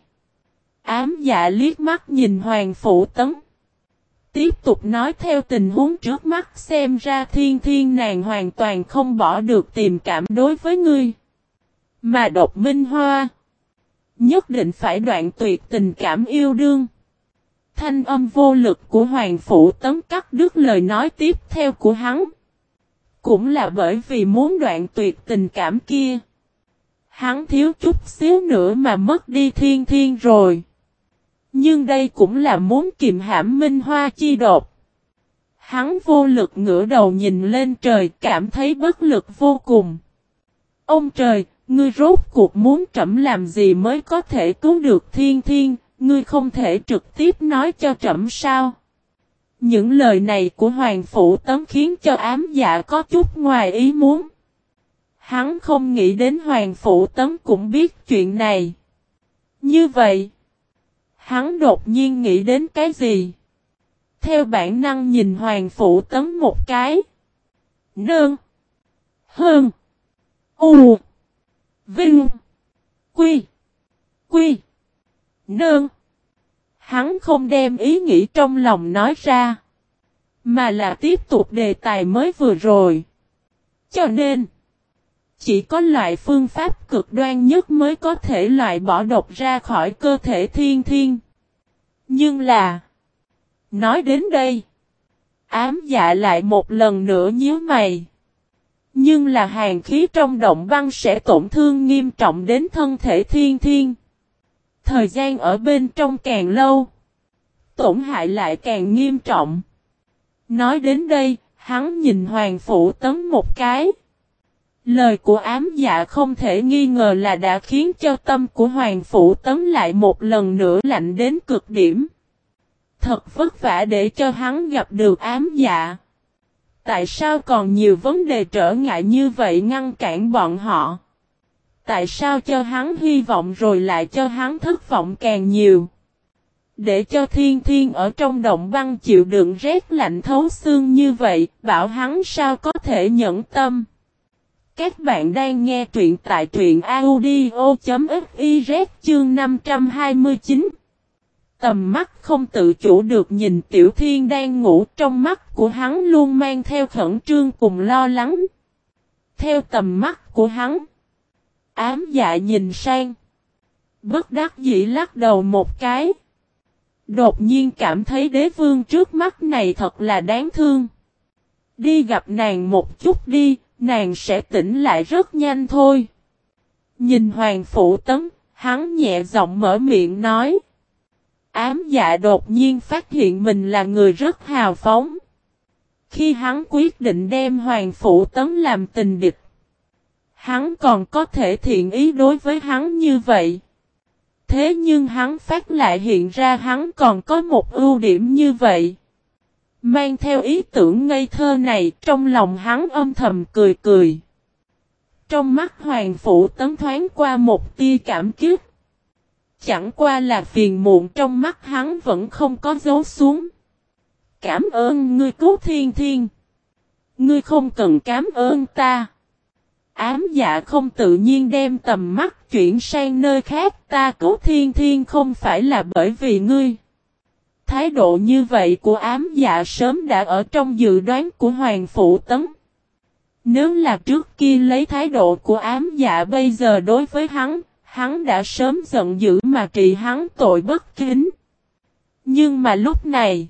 Speaker 1: Ám Dạ liếc mắt nhìn Hoàng Phụ Tấn. Tiếp tục nói theo tình huống trước mắt xem ra Thiên Thiên nàng hoàn toàn không bỏ được tình cảm đối với ngươi. Mà Độc Minh Hoa, nhất định phải đoạn tuyệt tình cảm yêu đương. Thanh âm vô lực của Hoàng Phụ Tấn cắt đứt lời nói tiếp theo của hắn. Cũng là bởi vì muốn đoạn tuyệt tình cảm kia. Hắn thiếu chút xíu nữa mà mất đi Thiên Thiên rồi. Nhưng đây cũng là muốn kiềm hãm Minh Hoa chi đột. Hắn vô lực ngửa đầu nhìn lên trời cảm thấy bất lực vô cùng. Ông trời, ngươi rốt cuộc muốn trẫm làm gì mới có thể cứu được Thiên Thiên, ngươi không thể trực tiếp nói cho trẫm sao? Những lời này của Hoàng Phụ Tấn khiến cho Ám Dạ có chút ngoài ý muốn. Hắn không nghĩ đến Hoàng Phụ Tấn cũng biết chuyện này. Như vậy, hắn đột nhiên nghĩ đến cái gì? Theo bản năng nhìn Hoàng Phụ Tấn một cái. Nương. Hơn. U. Vinh. Quy. Quy. Nương. Hắn không đem ý nghĩ trong lòng nói ra. Mà là tiếp tục đề tài mới vừa rồi. Cho nên, chỉ có loại phương pháp cực đoan nhất mới có thể loại bỏ độc ra khỏi cơ thể Thiên Thiên. Nhưng là, nói đến đây, Ám Dạ lại một lần nữa nhíu mày. Nhưng là hàn khí trong động băng sẽ tổn thương nghiêm trọng đến thân thể Thiên Thiên. Thời gian ở bên trong càng lâu, tổn hại lại càng nghiêm trọng. Nói đến đây, hắn nhìn Hoàng Phụ Tấn một cái. Lời của Ám Dạ không thể nghi ngờ là đã khiến cho tâm của Hoàng Phụ Tấn lại một lần nữa lạnh đến cực điểm. Thật vất vả để cho hắn gặp được Ám Dạ. Tại sao còn nhiều vấn đề trở ngại như vậy ngăn cản bọn họ? Tại sao cho hắn hy vọng rồi lại cho hắn thất vọng càng nhiều? Để cho Thiên Thiên ở trong động băng chịu đựng rét lạnh thấu xương như vậy, bảo hắn sao có thể nhẫn tâm? Các bạn đang nghe truyện tại truyện audio.fiz chương năm trăm hai mươi chín. Tầm mắt không tự chủ được nhìn Tiểu Thiên đang ngủ, trong mắt của hắn luôn mang theo khẩn trương cùng lo lắng. theo tầm mắt của hắn. Ám Dạ nhìn sang. Bất đắc dĩ lắc đầu một cái. Đột nhiên cảm thấy đế vương trước mắt này thật là đáng thương. Đi gặp nàng một chút đi, nàng sẽ tỉnh lại rất nhanh thôi. Nhìn Hoàng Phủ Tấn, hắn nhẹ giọng mở miệng nói. Ám Dạ đột nhiên phát hiện mình là người rất hào phóng. Khi hắn quyết định đem Hoàng Phủ Tấn làm tình địch, hắn còn có thể thiện ý đối với hắn như vậy. Thế nhưng hắn phát lại hiện ra hắn còn có một ưu điểm như vậy. Mang theo ý tưởng ngây thơ này, trong lòng hắn âm thầm cười cười. Trong mắt Hoàng Phủ Tấn thoáng qua một tia cảm kích. Chẳng qua là phiền muộn trong mắt hắn vẫn không có giấu xuống. Cảm ơn ngươi cứu Thiên Thiên. Ngươi không cần cảm ơn ta. Ám Dạ không tự nhiên đem tầm mắt chuyển sang nơi khác. Ta cứu Thiên Thiên không phải là bởi vì ngươi. Thái độ như vậy của Ám Dạ sớm đã ở trong dự đoán của Hoàng Phủ Tấn. Nếu là trước kia lấy thái độ của Ám Dạ bây giờ đối với hắn, hắn đã sớm giận dữ mà trị hắn tội bất kính. Nhưng mà lúc này,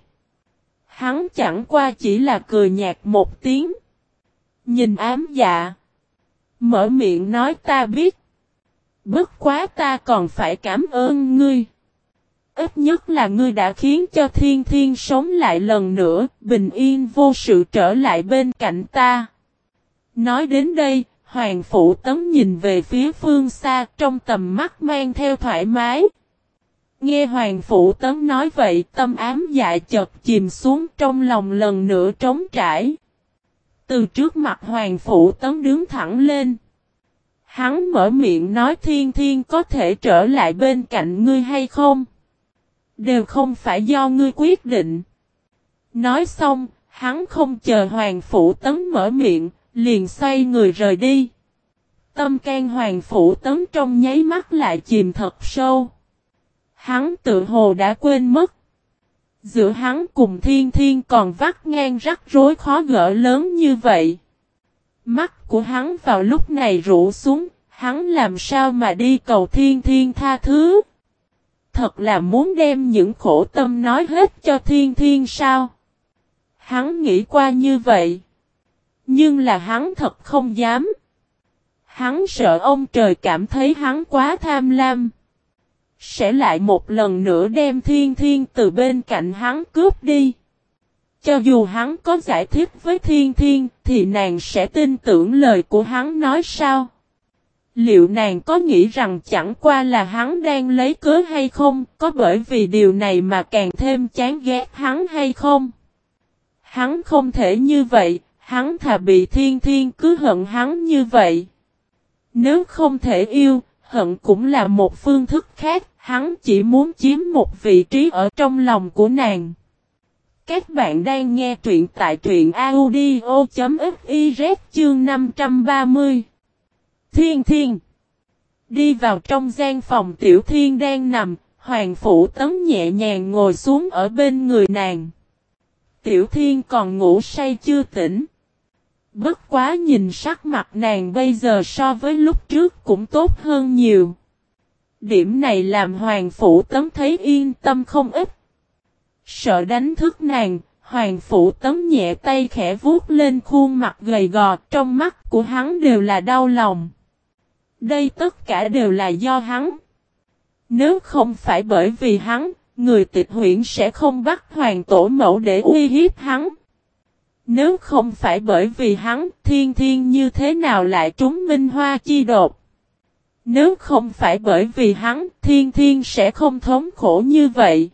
Speaker 1: hắn chẳng qua chỉ là cười nhạt một tiếng. Nhìn Ám Dạ, mở miệng nói ta biết. Bất quá ta còn phải cảm ơn ngươi. Ít nhất là ngươi đã khiến cho Thiên Thiên sống lại lần nữa, bình yên vô sự trở lại bên cạnh ta. Nói đến đây, Hoàng Phủ Tấn nhìn về phía phương xa trong tầm mắt mang theo thoải mái. Nghe Hoàng Phủ Tấn nói vậy, tâm Ám Dạ chợt chìm xuống trong lòng lần nữa trống trải. Từ trước mặt Hoàng Phủ Tấn đứng thẳng lên. Hắn mở miệng nói Thiên Thiên có thể trở lại bên cạnh ngươi hay không? Đều không phải do ngươi quyết định. Nói xong, hắn không chờ Hoàng Phủ Tấn mở miệng, liền xoay người rời đi. Tâm can Hoàng Phủ Tấn trong nháy mắt lại chìm thật sâu. Hắn tự hồ đã quên mất. Giữa hắn cùng Thiên Thiên còn vắt ngang rắc rối khó gỡ lớn như vậy. Mắt của hắn vào lúc này rũ xuống, hắn làm sao mà đi cầu Thiên Thiên tha thứ. Thật là muốn đem những khổ tâm nói hết cho Thiên Thiên sao? Hắn nghĩ qua như vậy. Nhưng là hắn thật không dám. Hắn sợ ông trời cảm thấy hắn quá tham lam. Sẽ lại một lần nữa đem Thiên Thiên từ bên cạnh hắn cướp đi. Cho dù hắn có giải thích với Thiên Thiên thì nàng sẽ tin tưởng lời của hắn nói sao? Liệu nàng có nghĩ rằng chẳng qua là hắn đang lấy cớ hay không? Có bởi vì điều này mà càng thêm chán ghét hắn hay không? Hắn không thể như vậy. Hắn thà bị Thiên Thiên cứ hận hắn như vậy. Nếu không thể yêu, hận cũng là một phương thức khác. Hắn chỉ muốn chiếm một vị trí ở trong lòng của nàng. Các bạn đang nghe truyện tại truyện audio chấm fiz chương năm trăm ba mươi. Thiên Thiên. Đi vào trong gian phòng Tiểu Thiên đang nằm, Hoàng Phủ Tấn nhẹ nhàng ngồi xuống ở bên người nàng. Tiểu Thiên còn ngủ say chưa tỉnh. Bất quá nhìn sắc mặt nàng bây giờ so với lúc trước cũng tốt hơn nhiều. Điểm này làm Hoàng Phủ Tấn thấy yên tâm không ít. Sợ đánh thức nàng, Hoàng Phủ Tấn nhẹ tay khẽ vuốt lên khuôn mặt gầy gò, trong mắt của hắn đều là đau lòng. Đây tất cả đều là do hắn. Nếu không phải bởi vì hắn, người Tịch Huyện sẽ không bắt Hoàng Tổ Mẫu để uy hiếp hắn. Nếu không phải bởi vì hắn, Thiên Thiên như thế nào lại trúng Minh Hoa chi đột. Nếu không phải bởi vì hắn, Thiên Thiên sẽ không thống khổ như vậy.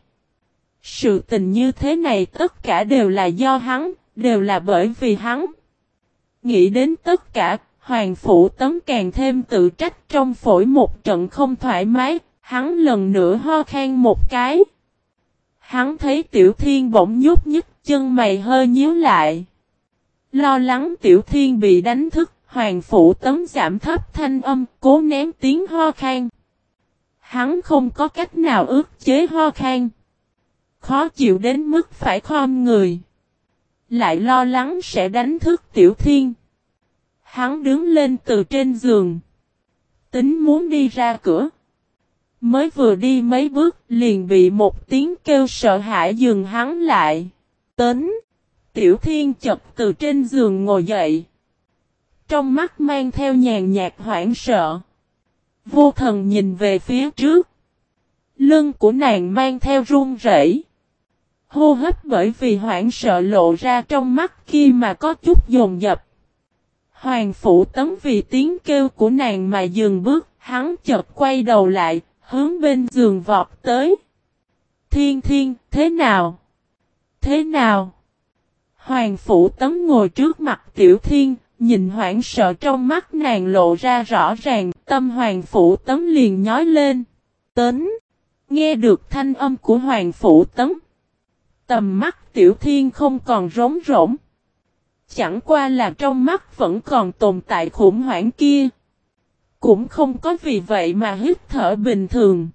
Speaker 1: Sự tình như thế này tất cả đều là do hắn, đều là bởi vì hắn. Nghĩ đến tất cả, Hoàng Phủ Tấn càng thêm tự trách trong phổi một trận không thoải mái, hắn lần nữa ho khan một cái. Hắn thấy Tiểu Thiên bỗng nhúc nhích, chân mày hơi nhíu lại. Lo lắng Tiểu Thiên bị đánh thức, Hoàng Phủ Tấn giảm thấp thanh âm, cố nén tiếng ho khan. Hắn không có cách nào ức chế ho khan. Khó chịu đến mức phải khom người. Lại lo lắng sẽ đánh thức Tiểu Thiên. Hắn đứng lên từ trên giường. Tính muốn đi ra cửa. Mới vừa đi mấy bước liền bị một tiếng kêu sợ hãi dừng hắn lại. Tính. Tiểu Thiên chợt từ trên giường ngồi dậy. Trong mắt mang theo nhàn nhạt hoảng sợ. Vô thần nhìn về phía trước. Lưng của nàng mang theo run rẩy. Hô hấp bởi vì hoảng sợ lộ ra trong mắt kia mà có chút dồn dập. Hoàng Phủ Tấn vì tiếng kêu của nàng mà dừng bước, hắn chợt quay đầu lại, hướng bên giường vọt tới. Thiên Thiên, thế nào? Thế nào? Hoàng Phủ Tấn ngồi trước mặt Tiểu Thiên, nhìn hoảng sợ trong mắt nàng lộ ra rõ ràng, tâm Hoàng Phủ Tấn liền nhói lên. Tấn, nghe được thanh âm của Hoàng Phủ Tấn. Tầm mắt Tiểu Thiên không còn rống rỗng. Chẳng qua là trong mắt vẫn còn tồn tại khủng hoảng kia. Cũng không có vì vậy mà hít thở bình thường.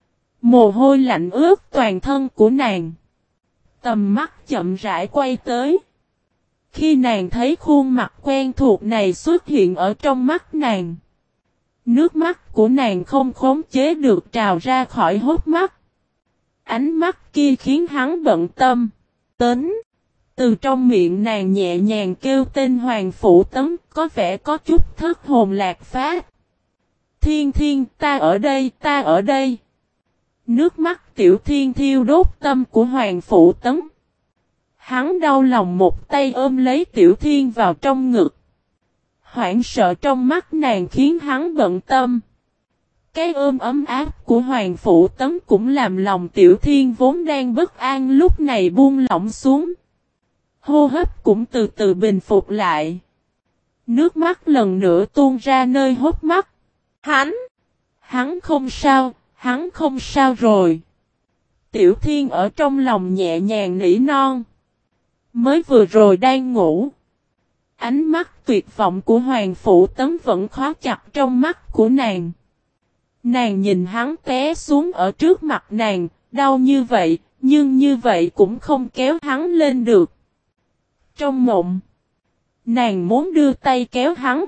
Speaker 1: Mồ hôi lạnh ướt toàn thân của nàng. Tầm mắt chậm rãi quay tới. Khi nàng thấy khuôn mặt quen thuộc này xuất hiện ở trong mắt nàng. Nước mắt của nàng không khống chế được trào ra khỏi hốc mắt. Ánh mắt kia khiến hắn bận tâm. Tấn. Từ trong miệng nàng nhẹ nhàng kêu tên Hoàng Phủ Tấn, có vẻ có chút thất hồn lạc phách. Thiên Thiên, ta ở đây, ta ở đây. Nước mắt Tiểu Thiên thiêu đốt tâm của Hoàng Phủ Tấn. Hắn đau lòng một tay ôm lấy Tiểu Thiên vào trong ngực. Hoảng sợ trong mắt nàng khiến hắn bận tâm. Cái ôm ấm áp của Hoàng Phủ Tấn cũng làm lòng Tiểu Thiên vốn đang bất an lúc này buông lỏng xuống. Hô hấp cũng từ từ bình phục lại. Nước mắt lần nữa tuôn ra nơi hốc mắt. Hắn! Hắn không sao, hắn không sao rồi. Tiểu Thiên ở trong lòng nhẹ nhàng nỉ non. Mới vừa rồi đang ngủ. Ánh mắt tuyệt vọng của Hoàng Phủ Tấn vẫn khó chặt trong mắt của nàng. Nàng nhìn hắn té xuống ở trước mặt nàng, đau như vậy, nhưng như vậy cũng không kéo hắn lên được. Trong mộng, nàng muốn đưa tay kéo hắn.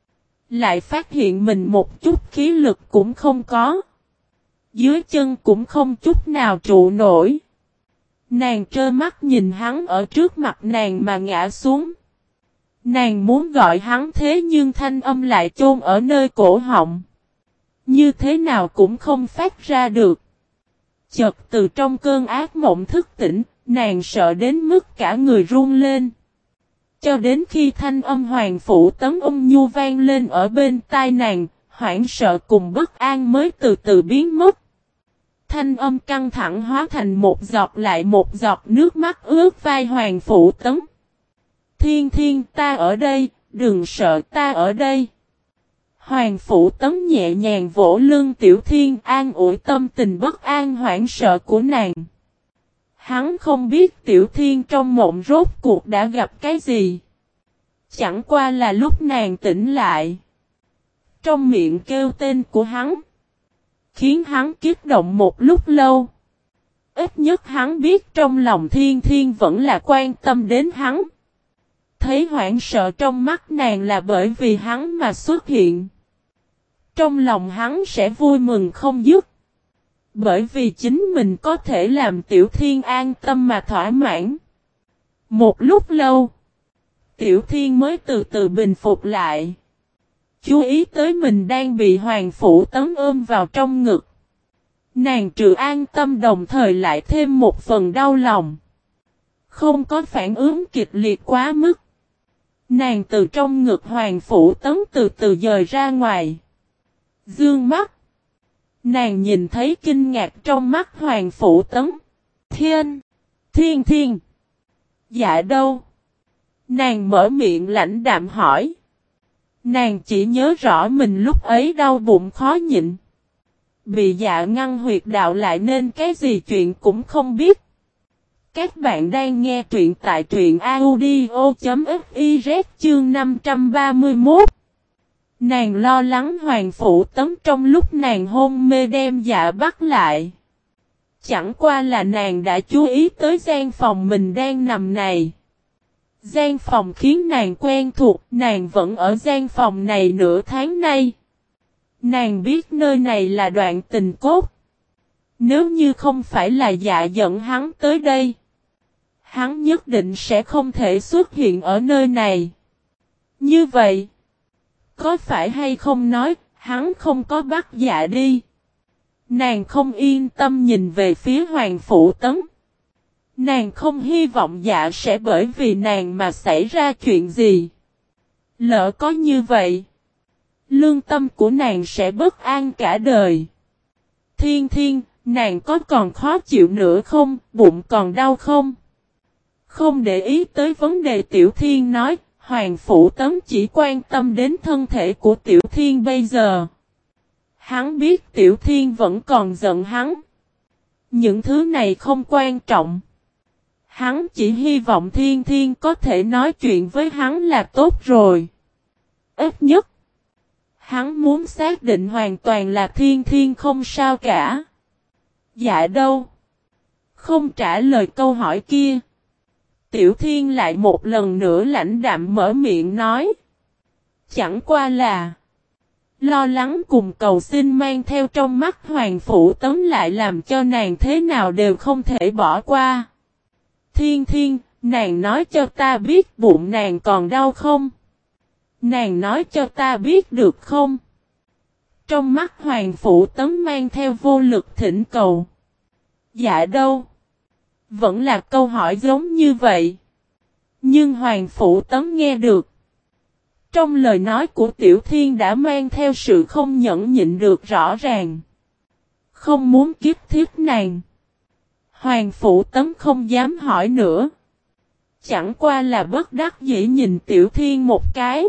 Speaker 1: Lại phát hiện mình một chút khí lực cũng không có. Dưới chân cũng không chút nào trụ nổi. Nàng trơ mắt nhìn hắn ở trước mặt nàng mà ngã xuống. Nàng muốn gọi hắn thế nhưng thanh âm lại chôn ở nơi cổ họng. Như thế nào cũng không phát ra được. Chợt từ trong cơn ác mộng thức tỉnh, nàng sợ đến mức cả người run lên. Cho đến khi thanh âm Hoàng Phủ Tấn ôm nhu vang lên ở bên tai nàng, hoảng sợ cùng bất an mới từ từ biến mất. Thanh âm căng thẳng hóa thành một giọt lại một giọt nước mắt ướt vai Hoàng Phủ Tấn. Thiên Thiên, ta ở đây, đừng sợ, ta ở đây. Hoàng Phủ Tấn nhẹ nhàng vỗ lưng Tiểu Thiên, an ủi tâm tình bất an hoảng sợ của nàng. Hắn không biết Tiểu Thiên trong mộng rốt cuộc đã gặp cái gì. Chẳng qua là lúc nàng tỉnh lại. Trong miệng kêu tên của hắn. Khiến hắn kích động một lúc lâu. Ít nhất hắn biết trong lòng Thiên Thiên vẫn là quan tâm đến hắn. Thấy hoảng sợ trong mắt nàng là bởi vì hắn mà xuất hiện. Trong lòng hắn sẽ vui mừng không dứt. Bởi vì chính mình có thể làm Tiểu Thiên an tâm mà thỏa mãn. Một lúc lâu, Tiểu Thiên mới từ từ bình phục lại. Chú ý tới mình đang bị Hoàng Phủ Tấn ôm vào trong ngực. Nàng trừ an tâm đồng thời lại thêm một phần đau lòng. Không có phản ứng kịch liệt quá mức. Nàng từ trong ngực Hoàng Phủ Tấn từ từ dời ra ngoài. Dương mắt. Nàng nhìn thấy kinh ngạc trong mắt Hoàng Phủ Tấn. Thiên! Thiên Thiên! Dạ đâu? Nàng mở miệng lãnh đạm hỏi. Nàng chỉ nhớ rõ mình lúc ấy đau bụng khó nhịn. Bị dạ ngăn huyệt đạo lại nên cái gì chuyện cũng không biết. Các bạn đang nghe truyện tại truyện audio chấm fiz chương năm trăm ba mươi mốt. Nàng lo lắng Hoàng Phủ Tấn trong lúc nàng hôn mê đem dạ bắt lại. Chẳng qua là nàng đã chú ý tới gian phòng mình đang nằm này. Gian phòng khiến nàng quen thuộc, nàng vẫn ở gian phòng này nửa tháng nay. Nàng biết nơi này là đoạn tình cốt. Nếu như không phải là dạ dẫn hắn tới đây, hắn nhất định sẽ không thể xuất hiện ở nơi này. Như vậy, có phải hay không nói, hắn không có bắt dạ đi. Nàng không yên tâm nhìn về phía Hoàng Phủ Tấn. Nàng không hy vọng dạ sẽ bởi vì nàng mà xảy ra chuyện gì. Lỡ có như vậy, lương tâm của nàng sẽ bất an cả đời. Thiên Thiên, nàng có còn khó chịu nữa không, bụng còn đau không? Không để ý tới vấn đề Tiểu Thiên nói, Hoàng Phủ Tấn chỉ quan tâm đến thân thể của Tiểu Thiên bây giờ. Hắn biết Tiểu Thiên vẫn còn giận hắn. Những thứ này không quan trọng. Hắn chỉ hy vọng Thiên Thiên có thể nói chuyện với hắn là tốt rồi. Ít nhất, hắn muốn xác định hoàn toàn là Thiên Thiên không sao cả. Dạ đâu? Không trả lời câu hỏi kia. Tiểu Thiên lại một lần nữa lãnh đạm mở miệng nói. Chẳng qua là lo lắng cùng cầu xin mang theo trong mắt Hoàng Phủ Tấn lại làm cho nàng thế nào đều không thể bỏ qua. Thiên Thiên, nàng nói cho ta biết bụng nàng còn đau không? Nàng nói cho ta biết được không? Trong mắt Hoàng Phủ Tấn mang theo vô lực thỉnh cầu. Dạ đâu? Vẫn là câu hỏi giống như vậy. Nhưng Hoàng Phủ Tấn nghe được. Trong lời nói của Tiểu Thiên đã mang theo sự không nhẫn nhịn được rõ ràng. Không muốn kiếp thiết nàng. Hoàng Phủ Tấn không dám hỏi nữa. Chẳng qua là bất đắc dĩ nhìn Tiểu Thiên một cái.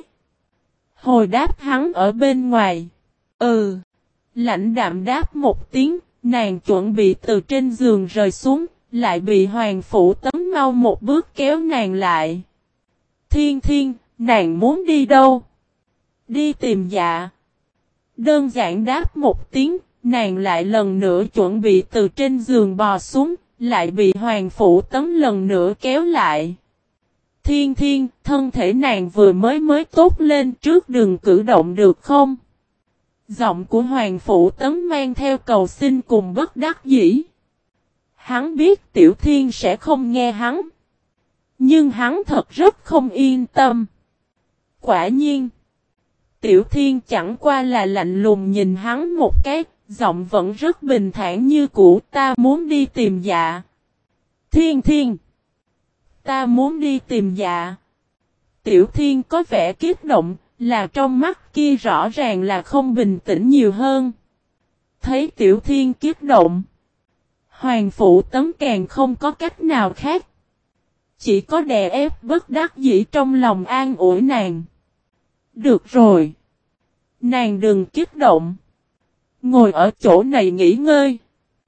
Speaker 1: Hồi đáp hắn ở bên ngoài. Ừ. Lãnh đạm đáp một tiếng. Nàng chuẩn bị từ trên giường rời xuống. Lại bị Hoàng Phủ Tấn mau một bước kéo nàng lại. Thiên Thiên, nàng muốn đi đâu? Đi tìm dạ. Đơn giản đáp một tiếng. Nàng lại lần nữa chuẩn bị từ trên giường bò xuống. Lại bị Hoàng Phủ Tấn lần nữa kéo lại. Thiên Thiên, thân thể nàng vừa mới mới tốt lên trước đừng cử động được không? Giọng của Hoàng Phủ Tấn mang theo cầu xin cùng bất đắc dĩ. Hắn biết Tiểu Thiên sẽ không nghe hắn. Nhưng hắn thật rất không yên tâm. Quả nhiên, Tiểu Thiên chẳng qua là lạnh lùng nhìn hắn một cái, giọng vẫn rất bình thản như cũ. Ta muốn đi tìm dạ. Thiên Thiên, ta muốn đi tìm dạ. Tiểu Thiên có vẻ kích động, là trong mắt kia rõ ràng là không bình tĩnh nhiều hơn. Thấy Tiểu Thiên kích động, Hoàng Phủ Tấn càng không có cách nào khác. Chỉ có đè ép bất đắc dĩ trong lòng an ủi nàng. Được rồi. Nàng đừng kích động. Ngồi ở chỗ này nghỉ ngơi.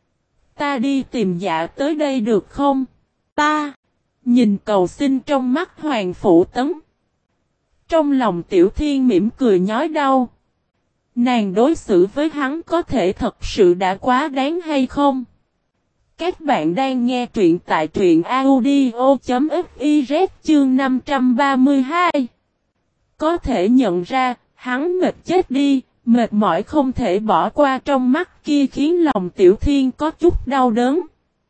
Speaker 1: Ta đi tìm dạ tới đây được không? Ta. Nhìn cầu xin trong mắt Hoàng Phủ Tấn. Trong lòng Tiểu Thiên mỉm cười nhói đau. Nàng đối xử với hắn có thể thật sự đã quá đáng hay không? Các bạn đang nghe truyện tại truyện audio.fiz chương năm trăm ba mươi hai. Có thể nhận ra, hắn mệt chết đi, mệt mỏi không thể bỏ qua trong mắt kia khiến lòng Tiểu Thiên có chút đau đớn.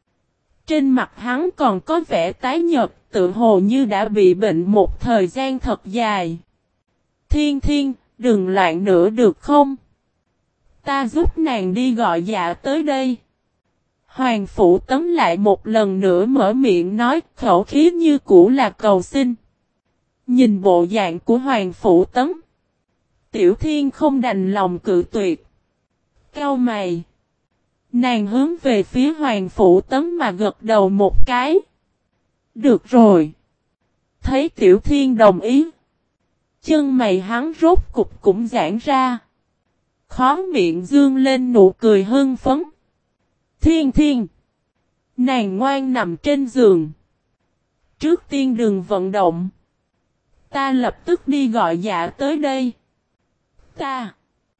Speaker 1: Trên mặt hắn còn có vẻ tái nhợt, tự hồ như đã bị bệnh một thời gian thật dài. Thiên Thiên, đừng loạn nữa được không? Ta giúp nàng đi gọi dạ tới đây. Hoàng Phủ Tấn lại một lần nữa mở miệng nói, khẩu khí như cũ là cầu xin. Nhìn bộ dạng của Hoàng Phủ Tấn, Tiểu Thiên không đành lòng cự tuyệt. Cau mày. Nàng hướng về phía Hoàng Phủ Tấn mà gật đầu một cái. Được rồi. Thấy Tiểu Thiên đồng ý. Chân mày hắn rốt cục cũng giãn ra. Khó miệng dương lên nụ cười hưng phấn. Thiên Thiên. Nàng ngoan nằm trên giường. Trước tiên đừng vận động. Ta lập tức đi gọi dạ tới đây. Ta.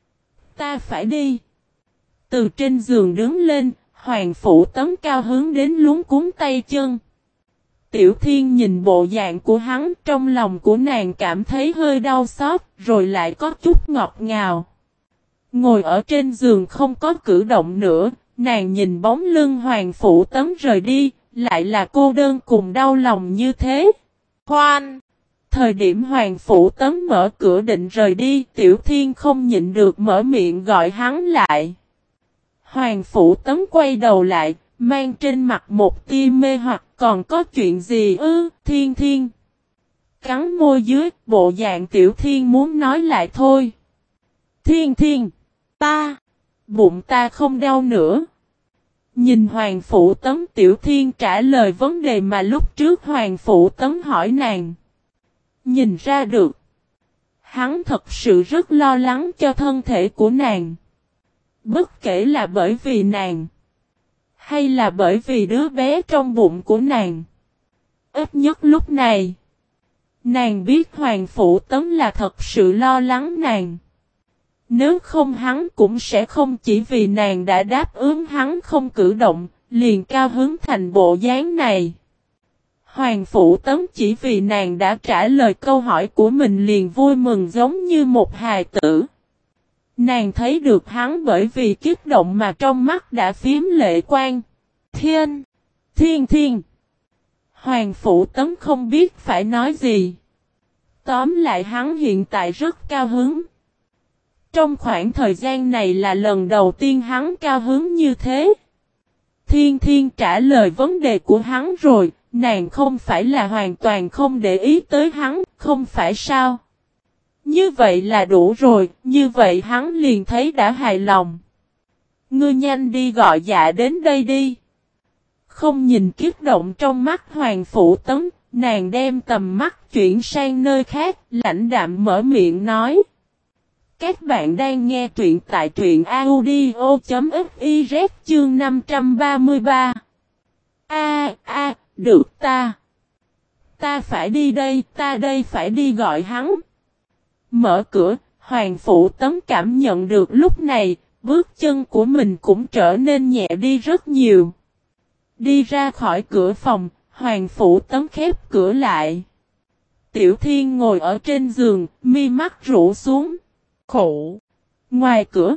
Speaker 1: Ta phải đi. Từ trên giường đứng lên, Hoàng Phủ Tấn cao hướng đến luống cuốn tay chân. Tiểu Thiên nhìn bộ dạng của hắn, trong lòng của nàng cảm thấy hơi đau xót, rồi lại có chút ngọt ngào. Ngồi ở trên giường không có cử động nữa, nàng nhìn bóng lưng Hoàng Phủ Tấn rời đi, lại là cô đơn cùng đau lòng như thế. Khoan! Thời điểm Hoàng Phủ Tấn mở cửa định rời đi, Tiểu Thiên không nhịn được mở miệng gọi hắn lại. Hoàng Phủ Tấn quay đầu lại, mang trên mặt một tia mê hoặc, còn có chuyện gì ư, Thiên Thiên. Cắn môi dưới, bộ dạng Tiểu Thiên muốn nói lại thôi. Thiên Thiên, ta, bụng ta không đau nữa. Nhìn Hoàng Phủ Tấn, Tiểu Thiên trả lời vấn đề mà lúc trước Hoàng Phủ Tấn hỏi nàng. Nhìn ra được, hắn thật sự rất lo lắng cho thân thể của nàng. Bất kể là bởi vì nàng, hay là bởi vì đứa bé trong bụng của nàng. Ít nhất lúc này, nàng biết Hoàng Phủ Tấn là thật sự lo lắng nàng. Nếu không hắn cũng sẽ không chỉ vì nàng đã đáp ứng hắn không cử động, liền cao hứng thành bộ dáng này. Hoàng Phủ Tấn chỉ vì nàng đã trả lời câu hỏi của mình liền vui mừng giống như một hài tử. Nàng thấy được hắn bởi vì kích động mà trong mắt đã phím lệ quang. Thiên! Thiên thiên! Hoàng Phủ Tấn không biết phải nói gì. Tóm lại hắn hiện tại rất cao hứng. Trong khoảng thời gian này là lần đầu tiên hắn cao hứng như thế. Thiên thiên trả lời vấn đề của hắn rồi, nàng không phải là hoàn toàn không để ý tới hắn, không phải sao? Như vậy là đủ rồi, như vậy hắn liền thấy đã hài lòng. Ngươi nhanh đi gọi dạ đến đây đi. Không nhìn kiếp động trong mắt Hoàng Phủ Tấn, nàng đem tầm mắt chuyển sang nơi khác, lãnh đạm mở miệng nói. Các bạn đang nghe truyện tại truyện audio.fiz chương năm trăm ba mươi ba. A a, được ta. Ta phải đi đây, ta đây phải đi gọi hắn. Mở cửa, Hoàng Phủ Tấn cảm nhận được lúc này, bước chân của mình cũng trở nên nhẹ đi rất nhiều. Đi ra khỏi cửa phòng, Hoàng Phủ Tấn khép cửa lại. Tiểu Thiên ngồi ở trên giường, mi mắt rũ xuống. Khổ. Ngoài cửa,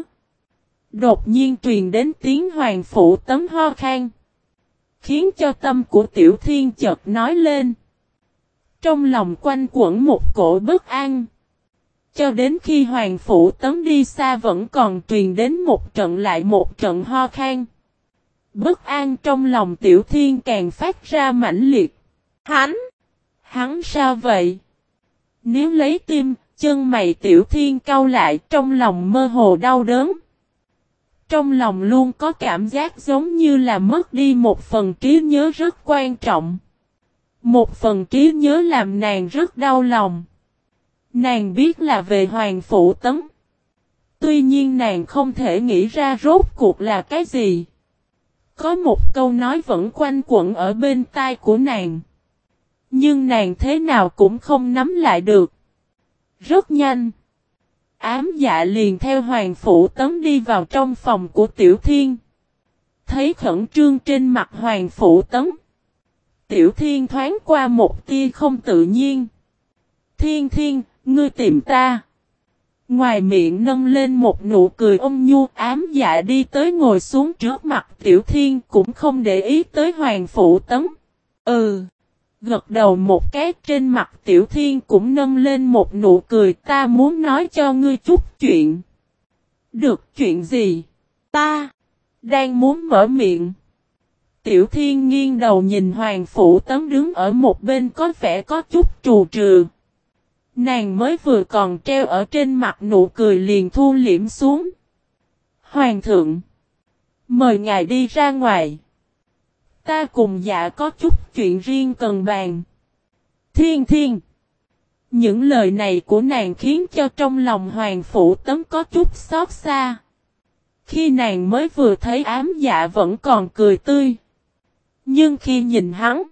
Speaker 1: đột nhiên truyền đến tiếng Hoàng Phủ Tấn ho khan, khiến cho tâm của Tiểu Thiên chợt nói lên. Trong lòng quanh quẩn một cổ bất an. Cho đến khi Hoàng Phủ Tấn đi xa vẫn còn truyền đến một trận lại một trận ho khan. Bất an trong lòng Tiểu Thiên càng phát ra mãnh liệt. Hắn! Hắn sao vậy? Nếu lấy tim, chân mày Tiểu Thiên cau lại trong lòng mơ hồ đau đớn. Trong lòng luôn có cảm giác giống như là mất đi một phần trí nhớ rất quan trọng. Một phần trí nhớ làm nàng rất đau lòng. Nàng biết là về Hoàng Phủ Tấn. Tuy nhiên nàng không thể nghĩ ra rốt cuộc là cái gì. Có một câu nói vẫn quanh quẩn ở bên tai của nàng. Nhưng nàng thế nào cũng không nắm lại được. Rất nhanh. Ám dạ liền theo Hoàng Phủ Tấn đi vào trong phòng của Tiểu Thiên. Thấy khẩn trương trên mặt Hoàng Phủ Tấn. Tiểu Thiên thoáng qua một tia không tự nhiên. Thiên Thiên, ngươi tìm ta. Ngoài miệng nâng lên một nụ cười ôn nhu, ám dạ đi tới ngồi xuống trước mặt Tiểu Thiên cũng không để ý tới Hoàng Phủ Tấn. Ừ. Gật đầu một cái, trên mặt Tiểu Thiên cũng nâng lên một nụ cười, ta muốn nói cho ngươi chút chuyện. Được, chuyện gì? Ta đang muốn mở miệng. Tiểu Thiên nghiêng đầu nhìn Hoàng Phủ Tấn đứng ở một bên có vẻ có chút trù trừ. Nàng mới vừa còn treo ở trên mặt nụ cười liền thu liễm xuống. Hoàng thượng, mời ngài đi ra ngoài. Ta cùng dạ có chút chuyện riêng cần bàn. Thiên Thiên. Những lời này của nàng khiến cho trong lòng Hoàng Phủ Tấn có chút xót xa. Khi nàng mới vừa thấy ám dạ vẫn còn cười tươi. Nhưng khi nhìn hắn,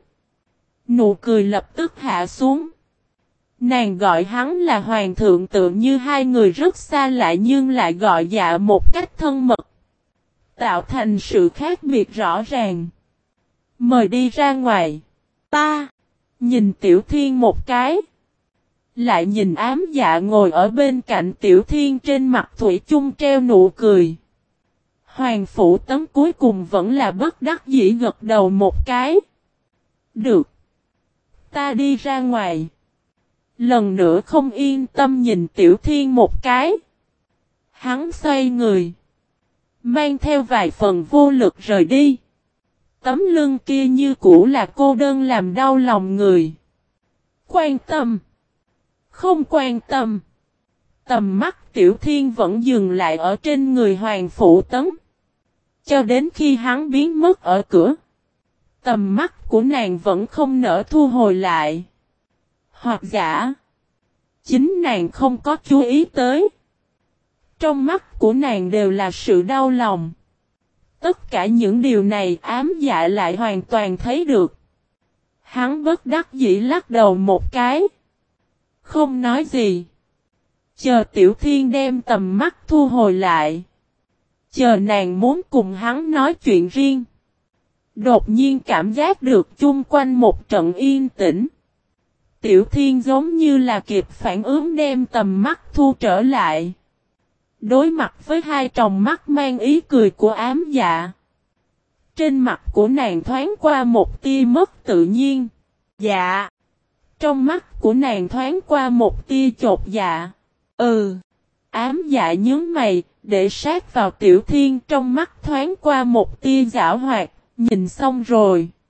Speaker 1: nụ cười lập tức hạ xuống. Nàng gọi hắn là hoàng thượng tự như hai người rất xa lạ nhưng lại gọi dạ một cách thân mật. Tạo thành sự khác biệt rõ ràng. Mời đi ra ngoài. Ta. Nhìn Tiểu Thiên một cái. Lại nhìn Ám Dạ ngồi ở bên cạnh Tiểu Thiên, trên mặt thủy chung treo nụ cười. Hoàng Phủ Tấn cuối cùng vẫn là bất đắc dĩ gật đầu một cái. Được. Ta đi ra ngoài. Lần nữa không yên tâm nhìn Tiểu Thiên một cái. Hắn xoay người. Mang theo vài phần vô lực rời đi. Tấm lưng kia như cũ là cô đơn làm đau lòng người. Quan tâm. Không quan tâm. Tầm mắt Tiểu Thiên vẫn dừng lại ở trên người Hoàng Phủ Tấn. Cho đến khi hắn biến mất ở cửa. Tầm mắt của nàng vẫn không nỡ thu hồi lại. Hoặc giả. Chính nàng không có chú ý tới. Trong mắt của nàng đều là sự đau lòng. Tất cả những điều này Ám Dạ lại hoàn toàn thấy được. Hắn bất đắc dĩ lắc đầu một cái. Không nói gì. Chờ Tiểu Thiên đem tầm mắt thu hồi lại. Chờ nàng muốn cùng hắn nói chuyện riêng. Đột nhiên cảm giác được chung quanh một trận yên tĩnh. Tiểu Thiên giống như là kịp phản ứng đem tầm mắt thu trở lại. Đối mặt với hai tròng mắt mang ý cười của Ám Dạ. Trên mặt của nàng thoáng qua một tia mất tự nhiên. Dạ. Trong mắt của nàng thoáng qua một tia chột dạ. Ừ. Ám Dạ nhướng mày, để sát vào Tiểu Thiên, trong mắt thoáng qua một tia giảo hoạt, nhìn xong rồi.